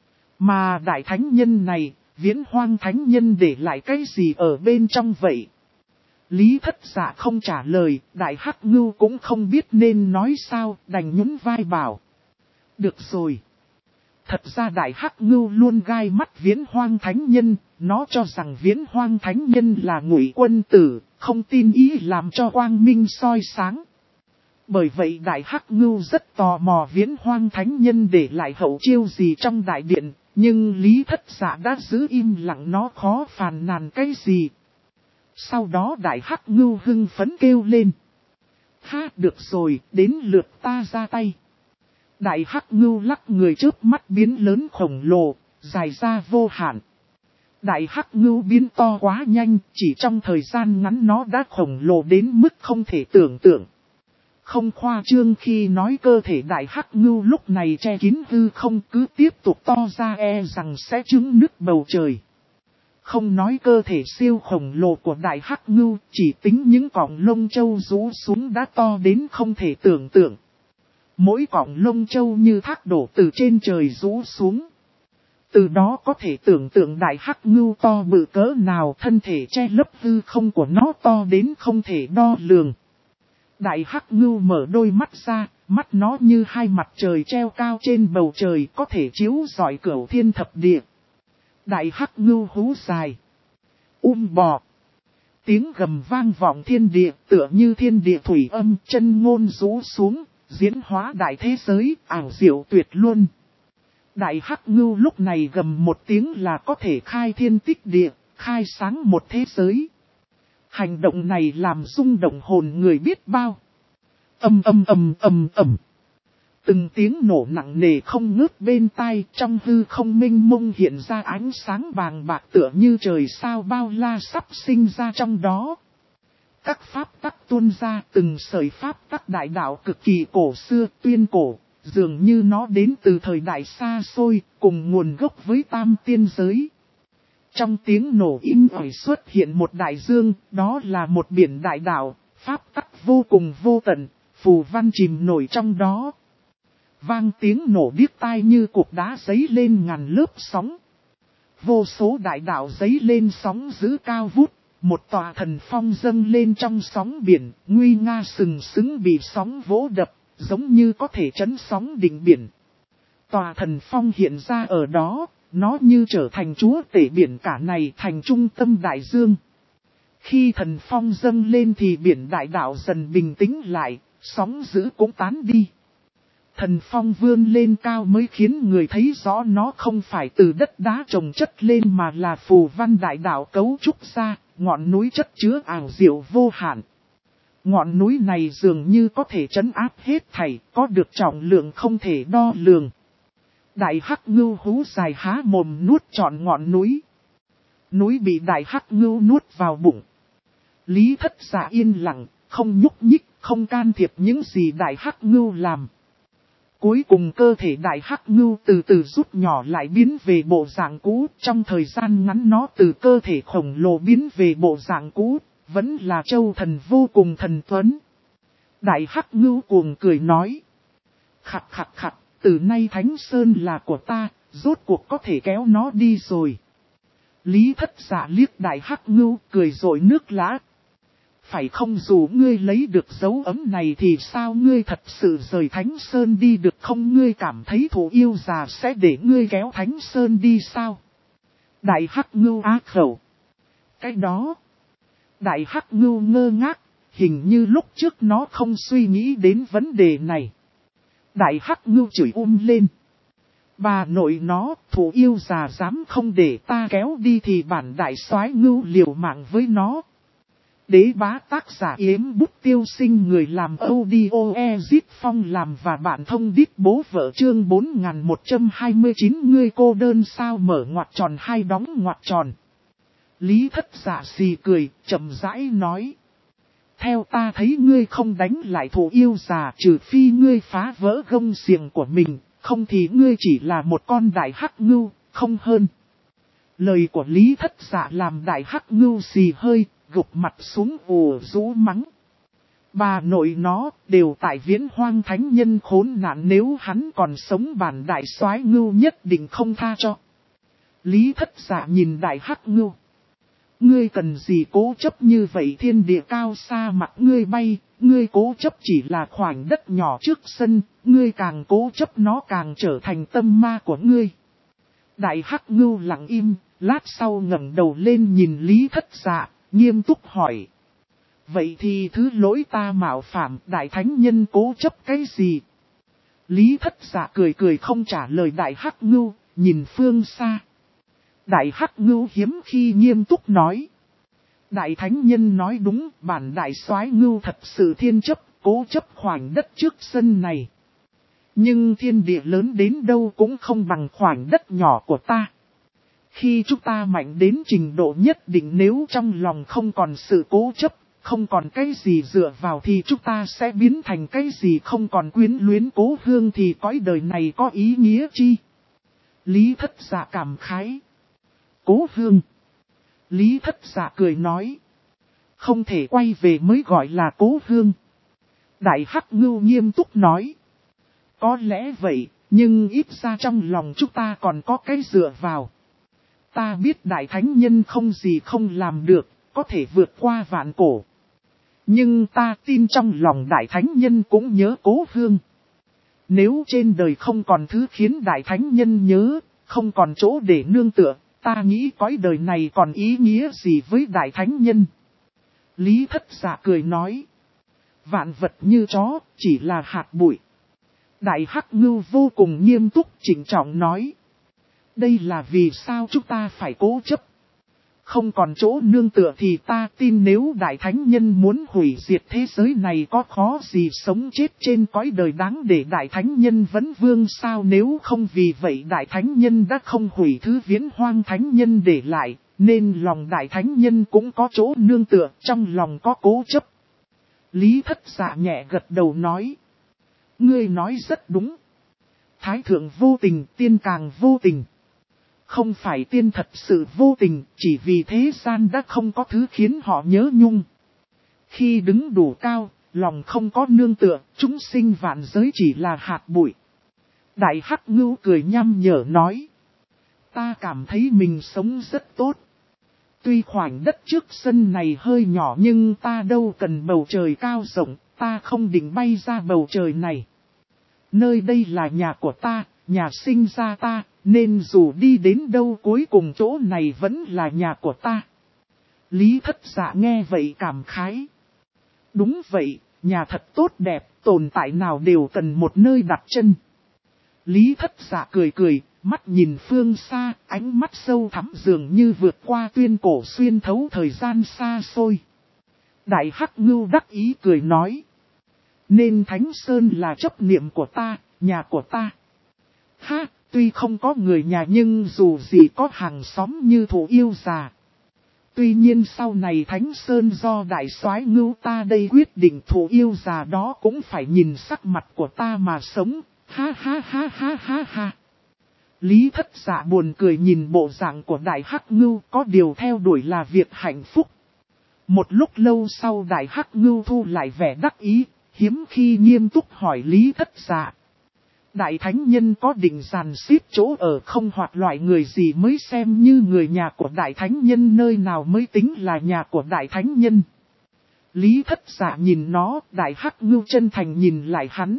Mà Đại Thánh Nhân này, Viễn Hoang Thánh Nhân để lại cái gì ở bên trong vậy? Lý Thất Dạ không trả lời, Đại Hắc Ngưu cũng không biết nên nói sao, đành nhún vai bảo. Được rồi. Thật ra Đại Hắc Ngưu luôn gai mắt Viễn Hoang Thánh Nhân, nó cho rằng Viễn Hoang Thánh Nhân là Ngụy Quân Tử, không tin ý làm cho quang minh soi sáng. Bởi vậy Đại Hắc Ngưu rất tò mò Viễn Hoang Thánh Nhân để lại hậu chiêu gì trong đại điện, nhưng Lý Thất Dạ đã giữ im lặng, nó khó phàn nàn cái gì. Sau đó Đại Hắc Ngưu hưng phấn kêu lên. Ha, được rồi, đến lượt ta ra tay. Đại Hắc Ngưu lắc người chớp mắt biến lớn khổng lồ, dài ra vô hạn. Đại Hắc Ngưu biến to quá nhanh, chỉ trong thời gian ngắn nó đã khổng lồ đến mức không thể tưởng tượng. Không khoa trương khi nói cơ thể Đại Hắc Ngưu lúc này che kín hư không, cứ tiếp tục to ra rằng sẽ trứng nứt bầu trời. Không nói cơ thể siêu khổng lồ của Đại Hắc Ngưu, chỉ tính những cọng lông châu rũ xuống đã to đến không thể tưởng tượng. Mỗi cọng lông châu như thác đổ từ trên trời rũ xuống. Từ đó có thể tưởng tượng Đại Hắc Ngưu to bự cỡ nào, thân thể che lấp hư không của nó to đến không thể đo lường. Đại Hắc Ngưu mở đôi mắt ra, mắt nó như hai mặt trời treo cao trên bầu trời, có thể chiếu rọi cửu thiên thập địa. Đại Hắc Ngưu hú dài. Bò. Tiếng gầm vang vọng thiên địa, tựa như thiên địa thủy âm, chân ngôn rũ xuống, diễn hóa đại thế giới, ảo diệu tuyệt luôn. Đại Hắc Ngưu lúc này gầm một tiếng là có thể khai thiên tích địa, khai sáng một thế giới. Hành động này làm rung động hồn người biết bao. Ầm. Từng tiếng nổ nặng nề không ngớt bên tai, trong hư không mênh mông hiện ra ánh sáng vàng bạc tựa như trời sao bao la sắp sinh ra trong đó. Các pháp tắc tuôn ra, từng sợi pháp tắc đại đạo cực kỳ cổ xưa tuyên cổ, dường như nó đến từ thời đại xa xôi, cùng nguồn gốc với tam tiên giới. Trong tiếng nổ im ỏi xuất hiện một đại dương, đó là một biển đại đạo, pháp tắc vô cùng vô tận, phù văn chìm nổi trong đó. Vang tiếng nổ điếc tai như cục đá giấy lên ngàn lớp sóng. Vô số đại đạo giấy lên sóng dữ cao vút, một tòa thần phong dâng lên trong sóng biển, nguy nga sừng sững bị sóng vỗ đập, giống như có thể trấn sóng đỉnh biển. Tòa thần phong hiện ra ở đó, nó như trở thành chúa tể biển cả này, thành trung tâm đại dương. Khi thần phong dâng lên thì biển đại đạo dần bình tĩnh lại, sóng dữ cũng tán đi. Thần phong vươn lên cao mới khiến người thấy rõ nó không phải từ đất đá trồng chất lên mà là phù văn đại đạo cấu trúc ra, ngọn núi chất chứa ảo diệu vô hạn. Ngọn núi này dường như có thể trấn áp hết thảy, có được trọng lượng không thể đo lường. Đại Hắc Ngưu hú dài há mồm nuốt trọn ngọn núi. Núi bị Đại Hắc Ngưu nuốt vào bụng. Lý Thất Dạ yên lặng, không nhúc nhích, không can thiệp những gì Đại Hắc Ngưu làm. Cuối cùng cơ thể Đại Hắc Ngưu từ từ rút nhỏ lại biến về bộ dạng cũ, trong thời gian ngắn nó từ cơ thể khổng lồ biến về bộ dạng cũ, vẫn là châu thần vô cùng thần tuấn. Đại Hắc Ngưu cuồng cười nói. Khặt, từ nay Thánh Sơn là của ta, rốt cuộc có thể kéo nó đi rồi. Lý Thất Dạ liếc Đại Hắc Ngưu cười rồi nước lã. Phải không, dù ngươi lấy được dấu ấm này thì sao ngươi thật sự rời Thánh Sơn đi được không? Ngươi cảm thấy Thủ Yêu già sẽ để ngươi kéo Thánh Sơn đi sao? Đại Hắc Ngưu á khẩu. Cái đó. Đại Hắc Ngưu ngơ ngác, hình như lúc trước nó không suy nghĩ đến vấn đề này. Đại Hắc Ngưu chửi lên. Bà nội nó, Thủ Yêu già dám không để ta kéo đi thì bản đại soái Ngưu liều mạng với nó. Đế bá tác giả Yếm Bút Tiêu Sinh, người làm audio Ezit Phong làm và bạn thông đít bố vợ, chương 4129. Ngươi cô đơn sao, mở ngoặc tròn hai đóng ngoặc tròn. Lý Thất Dạ xì cười, chậm rãi nói. Theo ta thấy ngươi không đánh lại Thụ Yêu già, trừ phi ngươi phá vỡ gông xiềng của mình, không thì ngươi chỉ là một con đại hắc ngưu, không hơn. Lời của Lý Thất Dạ làm đại hắc ngưu xì hơi, gục mặt xuống ồ rú mắng. Bà nội nó đều tại Viễn Hoang thánh nhân khốn nạn, nếu hắn còn sống bản đại soái ngưu nhất định không tha cho. Lý Thất Dạ nhìn đại hắc ngưu. Ngươi cần gì cố chấp như vậy, thiên địa cao xa mặt ngươi bay, ngươi cố chấp chỉ là khoảnh đất nhỏ trước sân, ngươi càng cố chấp nó càng trở thành tâm ma của ngươi. Đại hắc ngưu lặng im, lát sau ngẩng đầu lên nhìn Lý Thất Dạ, nghiêm túc hỏi. Vậy thì thứ lỗi ta mạo phạm, đại thánh nhân cố chấp cái gì? Lý Thất Dạ cười cười không trả lời đại hắc ngưu, nhìn phương xa. Đại hắc ngưu hiếm khi nghiêm túc nói. Đại thánh nhân nói đúng, bản đại soái ngưu thật sự thiên chấp, cố chấp khoảnh đất trước sân này. Nhưng thiên địa lớn đến đâu cũng không bằng khoảnh đất nhỏ của ta. Khi chúng ta mạnh đến trình độ nhất định, nếu trong lòng không còn sự cố chấp, không còn cái gì dựa vào thì chúng ta sẽ biến thành cái gì, không còn quyến luyến cố hương thì cõi đời này có ý nghĩa chi? Lý Thất Dạ cảm khái. Cố hương. Lý Thất Dạ cười nói. Không thể quay về mới gọi là cố hương. Đại hắc ngưu nghiêm túc nói. Có lẽ vậy, nhưng ít ra trong lòng chúng ta còn có cái dựa vào. Ta biết đại thánh nhân không gì không làm được, có thể vượt qua vạn cổ. Nhưng ta tin trong lòng đại thánh nhân cũng nhớ cố hương. Nếu trên đời không còn thứ khiến đại thánh nhân nhớ, không còn chỗ để nương tựa, ta nghĩ cõi đời này còn ý nghĩa gì với đại thánh nhân? Lý Thất Dạ cười nói. Vạn vật như chó, chỉ là hạt bụi. Đại hắc ngưu vô cùng nghiêm túc trịnh trọng nói. Đây là vì sao chúng ta phải cố chấp. Không còn chỗ nương tựa thì ta tin nếu đại thánh nhân muốn hủy diệt thế giới này có khó gì sống chết trên cõi đời đáng để đại thánh nhân vấn vương sao, nếu không vì vậy đại thánh nhân đã không hủy thứ Viễn Hoang thánh nhân để lại, nên lòng đại thánh nhân cũng có chỗ nương tựa, trong lòng có cố chấp. Lý Thất Dạ nhẹ gật đầu nói. Ngươi nói rất đúng. Thái thượng vô tình, tiên càng vô tình. Không phải tiên thật sự vô tình, chỉ vì thế gian đã không có thứ khiến họ nhớ nhung. Khi đứng đủ cao, lòng không có nương tựa, chúng sinh vạn giới chỉ là hạt bụi. Đại hắc ngưu cười nham nhở nói. Ta cảm thấy mình sống rất tốt. Tuy khoảnh đất trước sân này hơi nhỏ nhưng ta đâu cần bầu trời cao rộng, ta không định bay ra bầu trời này. Nơi đây là nhà của ta, nhà sinh ra ta, nên dù đi đến đâu cuối cùng chỗ này vẫn là nhà của ta. Lý Thất Dạ nghe vậy cảm khái. Đúng vậy, nhà thật tốt đẹp, tồn tại nào đều cần một nơi đặt chân. Lý Thất Dạ cười cười, mắt nhìn phương xa, ánh mắt sâu thẳm dường như vượt qua tuyên cổ xuyên thấu thời gian xa xôi. Đại hắc ngưu đắc ý cười nói. Nên Thánh Sơn là chấp niệm của ta, nhà của ta. Ha, tuy không có người nhà nhưng dù gì có hàng xóm như Thụ Yêu già. Tuy nhiên sau này Thánh Sơn do đại soái ngưu ta đây quyết định, Thụ Yêu già đó cũng phải nhìn sắc mặt của ta mà sống. Ha ha ha ha ha ha. Lý Thất Dạ buồn cười nhìn bộ dạng của đại hắc ngưu, có điều theo đuổi là việc hạnh phúc. Một lúc lâu sau đại hắc ngưu thu lại vẻ đắc ý, hiếm khi nghiêm túc hỏi Lý Thất Dạ. Đại thánh nhân có định dàn xếp chỗ ở không, hoặc loại người gì mới xem như người nhà của đại thánh nhân, nơi nào mới tính là nhà của đại thánh nhân? Lý Thất Dạ nhìn nó, đại hắc ngưu chân thành nhìn lại hắn.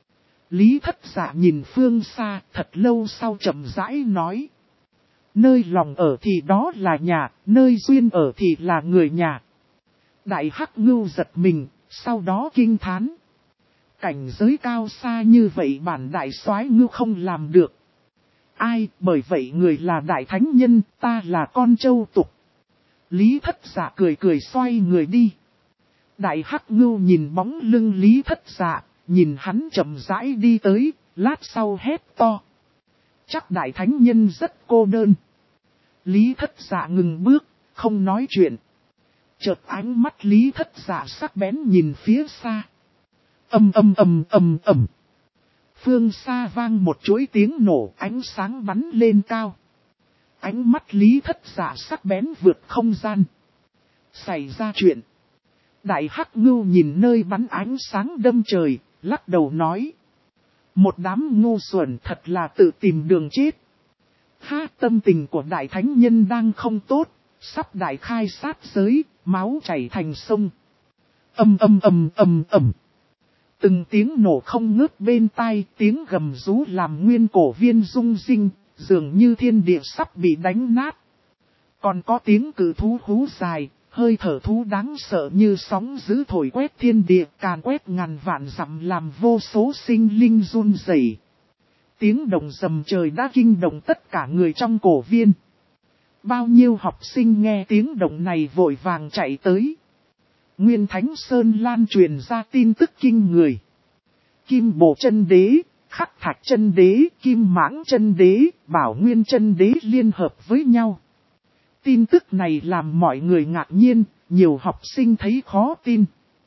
Lý Thất Dạ nhìn phương xa, thật lâu sau chậm rãi nói. Nơi lòng ở thì đó là nhà, nơi duyên ở thì là người nhà. Đại hắc ngưu giật mình, sau đó kinh thán. Cảnh giới cao xa như vậy bản đại soái ngưu không làm được. Ai, bởi vậy người là đại thánh nhân, ta là con trâu tục. Lý Thất Dạ cười cười xoay người đi. Đại hắc ngưu nhìn bóng lưng Lý Thất Dạ, nhìn hắn chậm rãi đi tới, lát sau hét to. Chắc đại thánh nhân rất cô đơn. Lý Thất Dạ ngừng bước, không nói chuyện. Chợt ánh mắt Lý Thất Dạ sắc bén nhìn phía xa. Ầm. Phương xa vang một chuỗi tiếng nổ, ánh sáng bắn lên cao. Ánh mắt Lý Thất Dạ sắc bén vượt không gian. Xảy ra chuyện. Đại Hắc Ngưu nhìn nơi bắn ánh sáng đâm trời, lắc đầu nói. Một đám ngu xuẩn thật là tự tìm đường chết. Tâm tình của đại thánh nhân đang không tốt, sắp đại khai sát giới, máu chảy thành sông. Ầm. Từng tiếng nổ không ngớt bên tai, tiếng gầm rú làm nguyên cổ viên rung rinh, dường như thiên địa sắp bị đánh nát. Còn có tiếng cự thú hú dài, hơi thở thú đáng sợ như sóng dữ thổi quét thiên địa, càn quét ngàn vạn dặm làm vô số sinh linh run rẩy. Tiếng động rầm trời đã kinh động tất cả người trong cổ viên. Bao nhiêu học sinh nghe tiếng động này vội vàng chạy tới. Nguyên Thánh Sơn lan truyền ra tin tức kinh người. Kim Bồ Chân Đế, Khắc Thạch Chân Đế, Kim Mãng Chân Đế, Bảo Nguyên Chân Đế liên hợp với nhau. Tin tức này làm mọi người ngạc nhiên, nhiều học sinh thấy khó tin.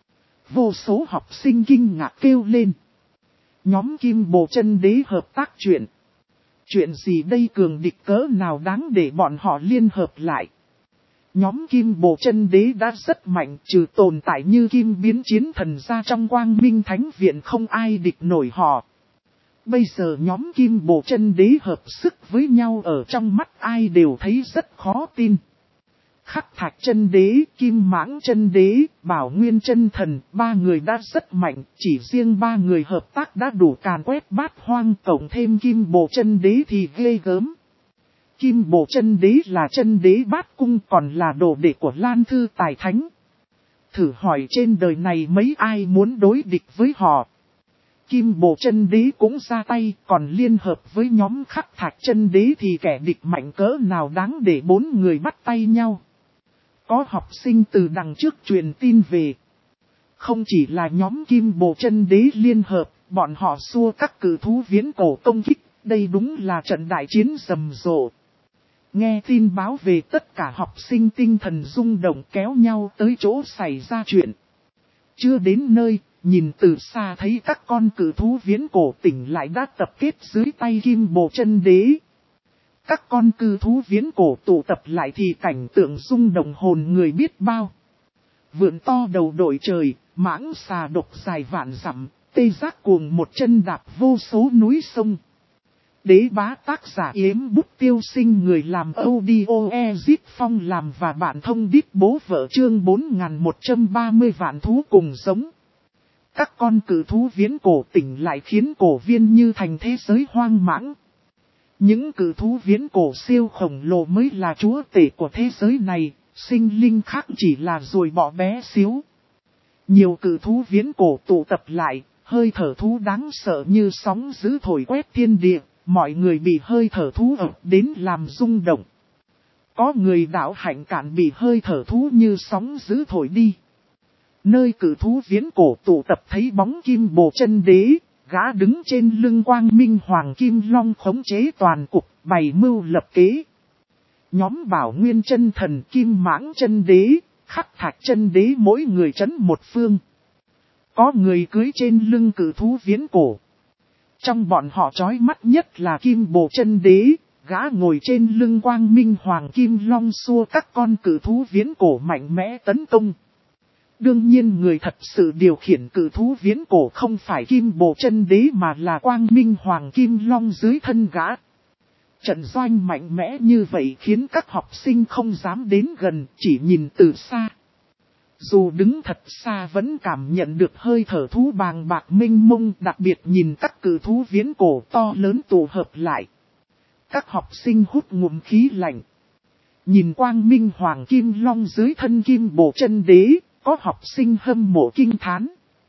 Vô số học sinh kinh ngạc kêu lên. Nhóm Kim Bồ Chân Đế hợp tác chuyện. Chuyện gì đây, cường địch cỡ nào đáng để bọn họ liên hợp lại. Nhóm Kim Bồ Chân Đế đã rất mạnh, trừ tồn tại như Kim Biến Chiến Thần ra trong Quang Minh Thánh Viện không ai địch nổi họ. Bây giờ nhóm Kim Bồ Chân Đế hợp sức với nhau ở trong mắt ai đều thấy rất khó tin. Khắc Thạch Chân Đế, Kim Mãng Chân Đế, Bảo Nguyên Chân Thần, ba người đã rất mạnh, chỉ riêng ba người hợp tác đã đủ càn quét bát hoang, cộng thêm Kim Bồ Chân Đế thì ghê gớm. Kim Bồ Chân Đế là chân đế bát cung, còn là đồ đệ của Lan Thư Tài Thánh. Thử hỏi trên đời này mấy ai muốn đối địch với họ. Kim Bồ Chân Đế cũng ra tay, còn liên hợp với nhóm Khắc Thạch Chân Đế thì kẻ địch mạnh cỡ nào đáng để bốn người bắt tay nhau. Có học sinh từ đằng trước truyền tin về. Không chỉ là nhóm Kim Bồ Chân Đế liên hợp, bọn họ xua các cử thú viễn cổ công kích, đây đúng là trận đại chiến rầm rộ. Nghe tin báo về, tất cả học sinh tinh thần rung động kéo nhau tới chỗ xảy ra chuyện. Chưa đến nơi, nhìn từ xa thấy các con cử thú viễn cổ tỉnh lại đã tập kết dưới tay Kim Bồ Chân Đế. Các con cử thú viễn cổ tụ tập lại thì cảnh tượng rung động hồn người biết bao. Vượn to đầu đội trời, mãng xà độc dài vạn dặm, tê giác cuồng một chân đạp vô số núi sông. Đế bá tác giả Yếm Bút Tiêu Sinh, người làm audio Ezip Phong làm và bạn thông đít bố vợ chương 4130 vạn thú cùng giống. Các con cử thú viễn cổ tỉnh lại khiến cổ viên như thành thế giới hoang mãng. Những cử thú viễn cổ siêu khổng lồ mới là chúa tể của thế giới này, sinh linh khác chỉ là ruồi bọ bé xíu. Nhiều cử thú viễn cổ tụ tập lại, hơi thở thú đáng sợ như sóng dữ thổi quét thiên địa. Mọi người bị hơi thở thú ập đến làm rung động. Có người đạo hạnh cạn bị hơi thở thú như sóng dữ thổi đi. Nơi cử thú viễn cổ tụ tập thấy bóng Kim Bồ Chân Đế, gã đứng trên lưng Quang Minh Hoàng Kim Long khống chế toàn cục, bày mưu lập kế. Nhóm Bảo Nguyên Chân Thần, Kim Mãng Chân Đế, Khắc Thạch Chân Đế mỗi người trấn một phương. Có người cưỡi trên lưng cử thú viễn cổ. Trong bọn họ chói mắt nhất là Kim Bồ Chân Đế, gã ngồi trên lưng Quang Minh Hoàng Kim Long xua các con cử thú viễn cổ mạnh mẽ tấn công. Đương nhiên người thật sự điều khiển cử thú viễn cổ không phải Kim Bồ Chân Đế mà là Quang Minh Hoàng Kim Long dưới thân gã. Trận doanh mạnh mẽ như vậy khiến các học sinh không dám đến gần, chỉ nhìn từ xa. Dù đứng thật xa vẫn cảm nhận được hơi thở thú bàng bạc mênh mông, đặc biệt nhìn các cử thú viễn cổ to lớn tụ hợp lại. Các học sinh hút ngụm khí lạnh. Nhìn Quang Minh Hoàng Kim Long dưới thân Kim Bồ Chân Đế, có học sinh hâm mộ kinh thán.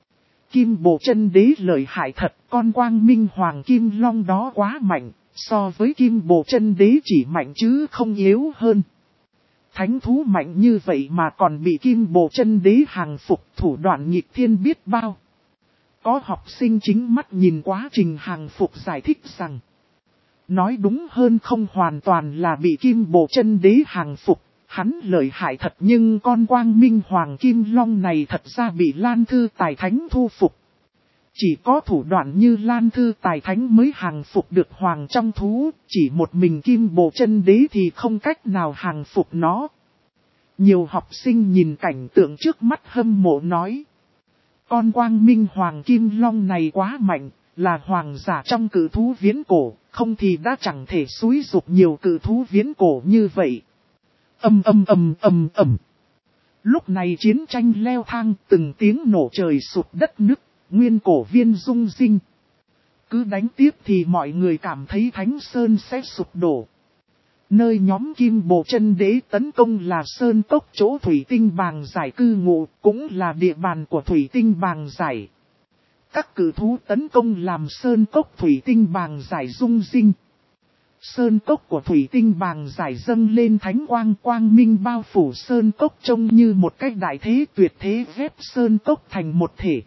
Kim Bồ Chân Đế lợi hại thật, con Quang Minh Hoàng Kim Long đó quá mạnh, so với Kim Bồ Chân Đế chỉ mạnh chứ không yếu hơn. Thánh thú mạnh như vậy mà còn bị Kim Bồ Chân Đế hàng phục, thủ đoạn nghịch thiên biết bao. Có học sinh chính mắt nhìn quá trình hàng phục giải thích rằng, nói đúng hơn không hoàn toàn là bị Kim Bồ Chân Đế hàng phục, Hắn lợi hại thật nhưng con Quang Minh Hoàng Kim Long này thật ra bị Lan Thư Tài Thánh thu phục. Chỉ có thủ đoạn như Lan Thư Tài Thánh mới hàng phục được Hoàng trong thú, chỉ một mình Kim Bộ Chân Đế thì không cách nào hàng phục nó. Nhiều học sinh nhìn cảnh tượng trước mắt hâm mộ nói. Con Quang Minh Hoàng Kim Long này quá mạnh, là hoàng giả trong cự thú viễn cổ, không thì đã chẳng thể xúi dục nhiều cự thú viễn cổ như vậy. Lúc này chiến tranh leo thang, từng tiếng nổ trời sụt đất nứt, nguyên cổ viên rung rinh. Cứ đánh tiếp thì mọi người cảm thấy Thánh Sơn sẽ sụp đổ. Nơi nhóm Kim Bộ Chân Đế tấn công là Sơn Cốc chỗ Thủy Tinh Bàng Giải cư ngụ, cũng là địa bàn của Thủy Tinh Bàng Giải. Các cự thú tấn công làm Sơn Cốc Thủy Tinh Bàng Giải rung rinh. Sơn Cốc của Thủy Tinh Bàng Giải dâng lên thánh quang quang minh bao phủ Sơn Cốc trông như một cách đại thế tuyệt thế ghép Sơn Cốc thành một thể.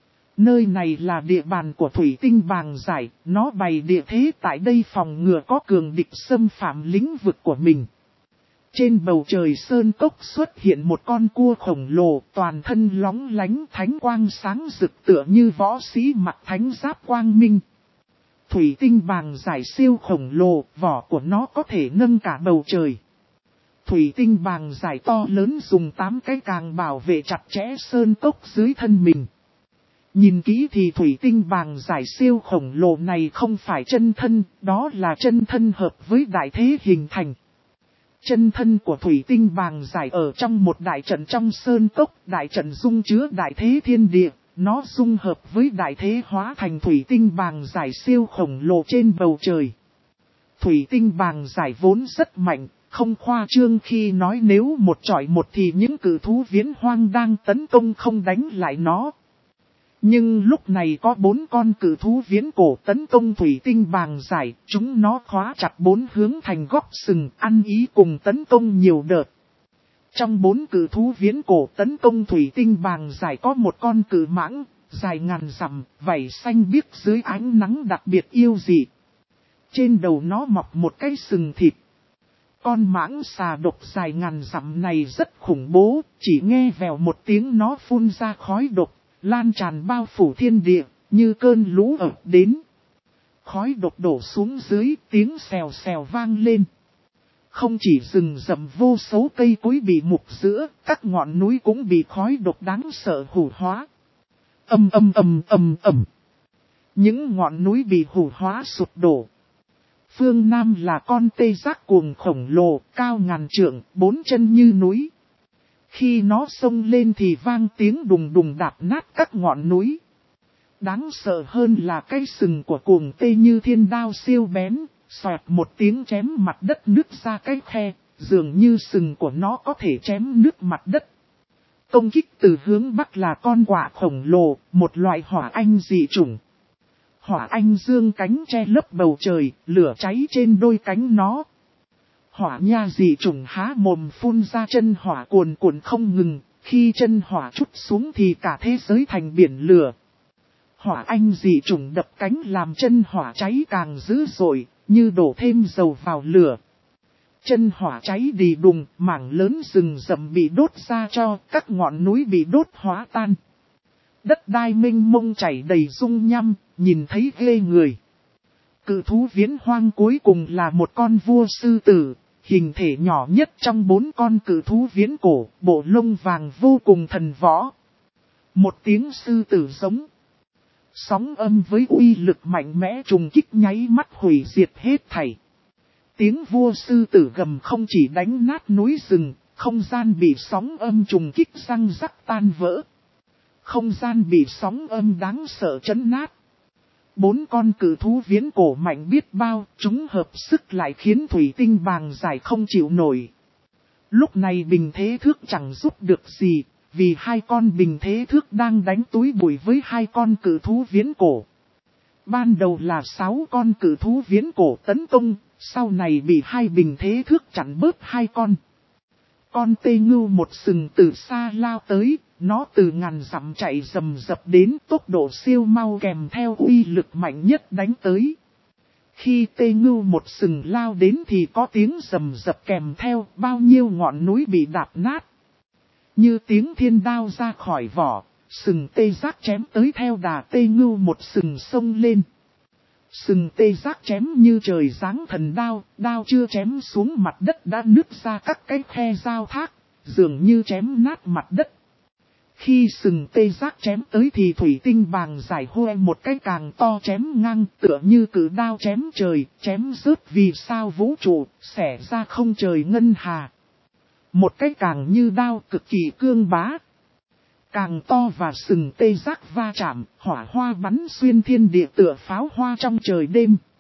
Nơi này là địa bàn của Thủy Tinh Bàng Giải, nó bày địa thế tại đây phòng ngừa có cường địch xâm phạm lĩnh vực của mình. Trên bầu trời Sơn Cốc xuất hiện một con cua khổng lồ, toàn thân lóng lánh thánh quang sáng rực tựa như võ sĩ mặc thánh giáp quang minh. Thủy Tinh Bàng Giải siêu khổng lồ, vỏ của nó có thể nâng cả bầu trời. Thủy Tinh Bàng Giải to lớn dùng 8 cái càng bảo vệ chặt chẽ Sơn Cốc dưới thân mình. Nhìn kỹ thì Thủy Tinh Bàng Giải siêu khổng lồ này không phải chân thân, đó là chân thân hợp với đại thế hình thành. Chân thân của Thủy Tinh Bàng Giải ở trong một đại trận trong Sơn Cốc, đại trận dung chứa đại thế thiên địa, nó dung hợp với đại thế hóa thành Thủy Tinh Bàng Giải siêu khổng lồ trên bầu trời. Thủy Tinh Bàng Giải vốn rất mạnh, không khoa trương khi nói nếu một chọi một thì những cự thú viễn hoang đang tấn công không đánh lại nó. Nhưng lúc này có 4 con cự thú viễn cổ tấn công Thủy Tinh Bàng Giải, chúng nó khóa chặt 4 hướng thành góc sừng, ăn ý cùng tấn công nhiều đợt. Trong 4 cự thú viễn cổ tấn công Thủy Tinh Bàng Giải có một con cự mãng, dài ngàn dặm, vảy xanh biếc dưới ánh nắng đặc biệt yêu dị. Trên đầu nó mọc một cái sừng thịt. Con mãng xà độc dài ngàn dặm này rất khủng bố, chỉ nghe vèo một tiếng nó phun ra khói độc. Lan tràn bao phủ thiên địa, như cơn lũ ập đến. Khói độc đổ xuống dưới, tiếng xèo xèo vang lên. Không chỉ rừng rậm vô số cây cối bị mục giữa, các ngọn núi cũng bị khói độc đáng sợ hủ hóa. Những ngọn núi bị hủ hóa sụp đổ. Phương Nam là con tê giác cuồng khổng lồ, cao ngàn trượng, 4 chân như núi. Khi nó xông lên thì vang tiếng đùng đùng đạp nát các ngọn núi. Đáng sợ hơn là cái sừng của cuồng tê như thiên đao siêu bén, xoẹt một tiếng chém mặt đất nứt ra cái khe, dường như sừng của nó có thể chém nứt mặt đất. Công kích từ hướng bắc là con quạ khổng lồ, một loại hỏa anh dị chủng. Hỏa anh dương cánh che lấp bầu trời, lửa cháy trên đôi cánh nó. Hỏa nha dị trùng há mồm phun ra chân hỏa cuồn cuộn không ngừng, khi chân hỏa trút xuống thì cả thế giới thành biển lửa. Hỏa anh dị trùng đập cánh làm chân hỏa cháy càng dữ dội, như đổ thêm dầu vào lửa. Chân hỏa cháy đì đùng, mảng lớn rừng rậm bị đốt ra cho, các ngọn núi bị đốt hóa tan. Đất đai mênh mông chảy đầy dung nhăm, nhìn thấy ghê người. Cự thú viễn hoang cuối cùng là một con vua sư tử. Hình thể nhỏ nhất trong 4 con cự thú viễn cổ, bộ lông vàng vô cùng thần võ. Một tiếng sư tử giống. Sóng âm với uy lực mạnh mẽ trùng kích nháy mắt hủy diệt hết thảy. Tiếng vua sư tử gầm không chỉ đánh nát núi rừng, không gian bị sóng âm trùng kích răng rắc tan vỡ. Không gian bị sóng âm đáng sợ chấn nát. 4 con cự thú viễn cổ mạnh biết bao, chúng hợp sức lại khiến Thủy Tinh Bàng Giải không chịu nổi. Lúc này Bình Thế Thước chẳng giúp được gì, vì 2 con Bình Thế Thước đang đánh túi bụi với 2 con cự thú viễn cổ. Ban đầu là 6 con cự thú viễn cổ tấn công, sau này bị 2 Bình Thế Thước chặn bớt 2 con. Con tê ngưu một sừng từ xa lao tới. Nó từ ngàn dặm chạy rầm rập đến tốc độ siêu mau kèm theo uy lực mạnh nhất đánh tới. Khi tê ngưu một sừng lao đến thì có tiếng rầm rập kèm theo, bao nhiêu ngọn núi bị đạp nát. Như tiếng thiên đao ra khỏi vỏ, sừng tê giác chém tới theo đà tê ngưu một sừng sông lên. Sừng tê giác chém như trời giáng thần đao, đao chưa chém xuống mặt đất đã nứt ra các cái khe giao thác, dường như chém nát mặt đất. Khi sừng tê giác chém tới thì thủy tinh bàng giải hoe một cái càng to chém ngang, tựa như cử đao chém trời, chém rớt vì sao vũ trụ, xẻ ra không trời ngân hà. Một cái càng như đao cực kỳ cương bá. Càng to và sừng tê giác va chạm, hỏa hoa bắn xuyên thiên địa tựa pháo hoa trong trời đêm.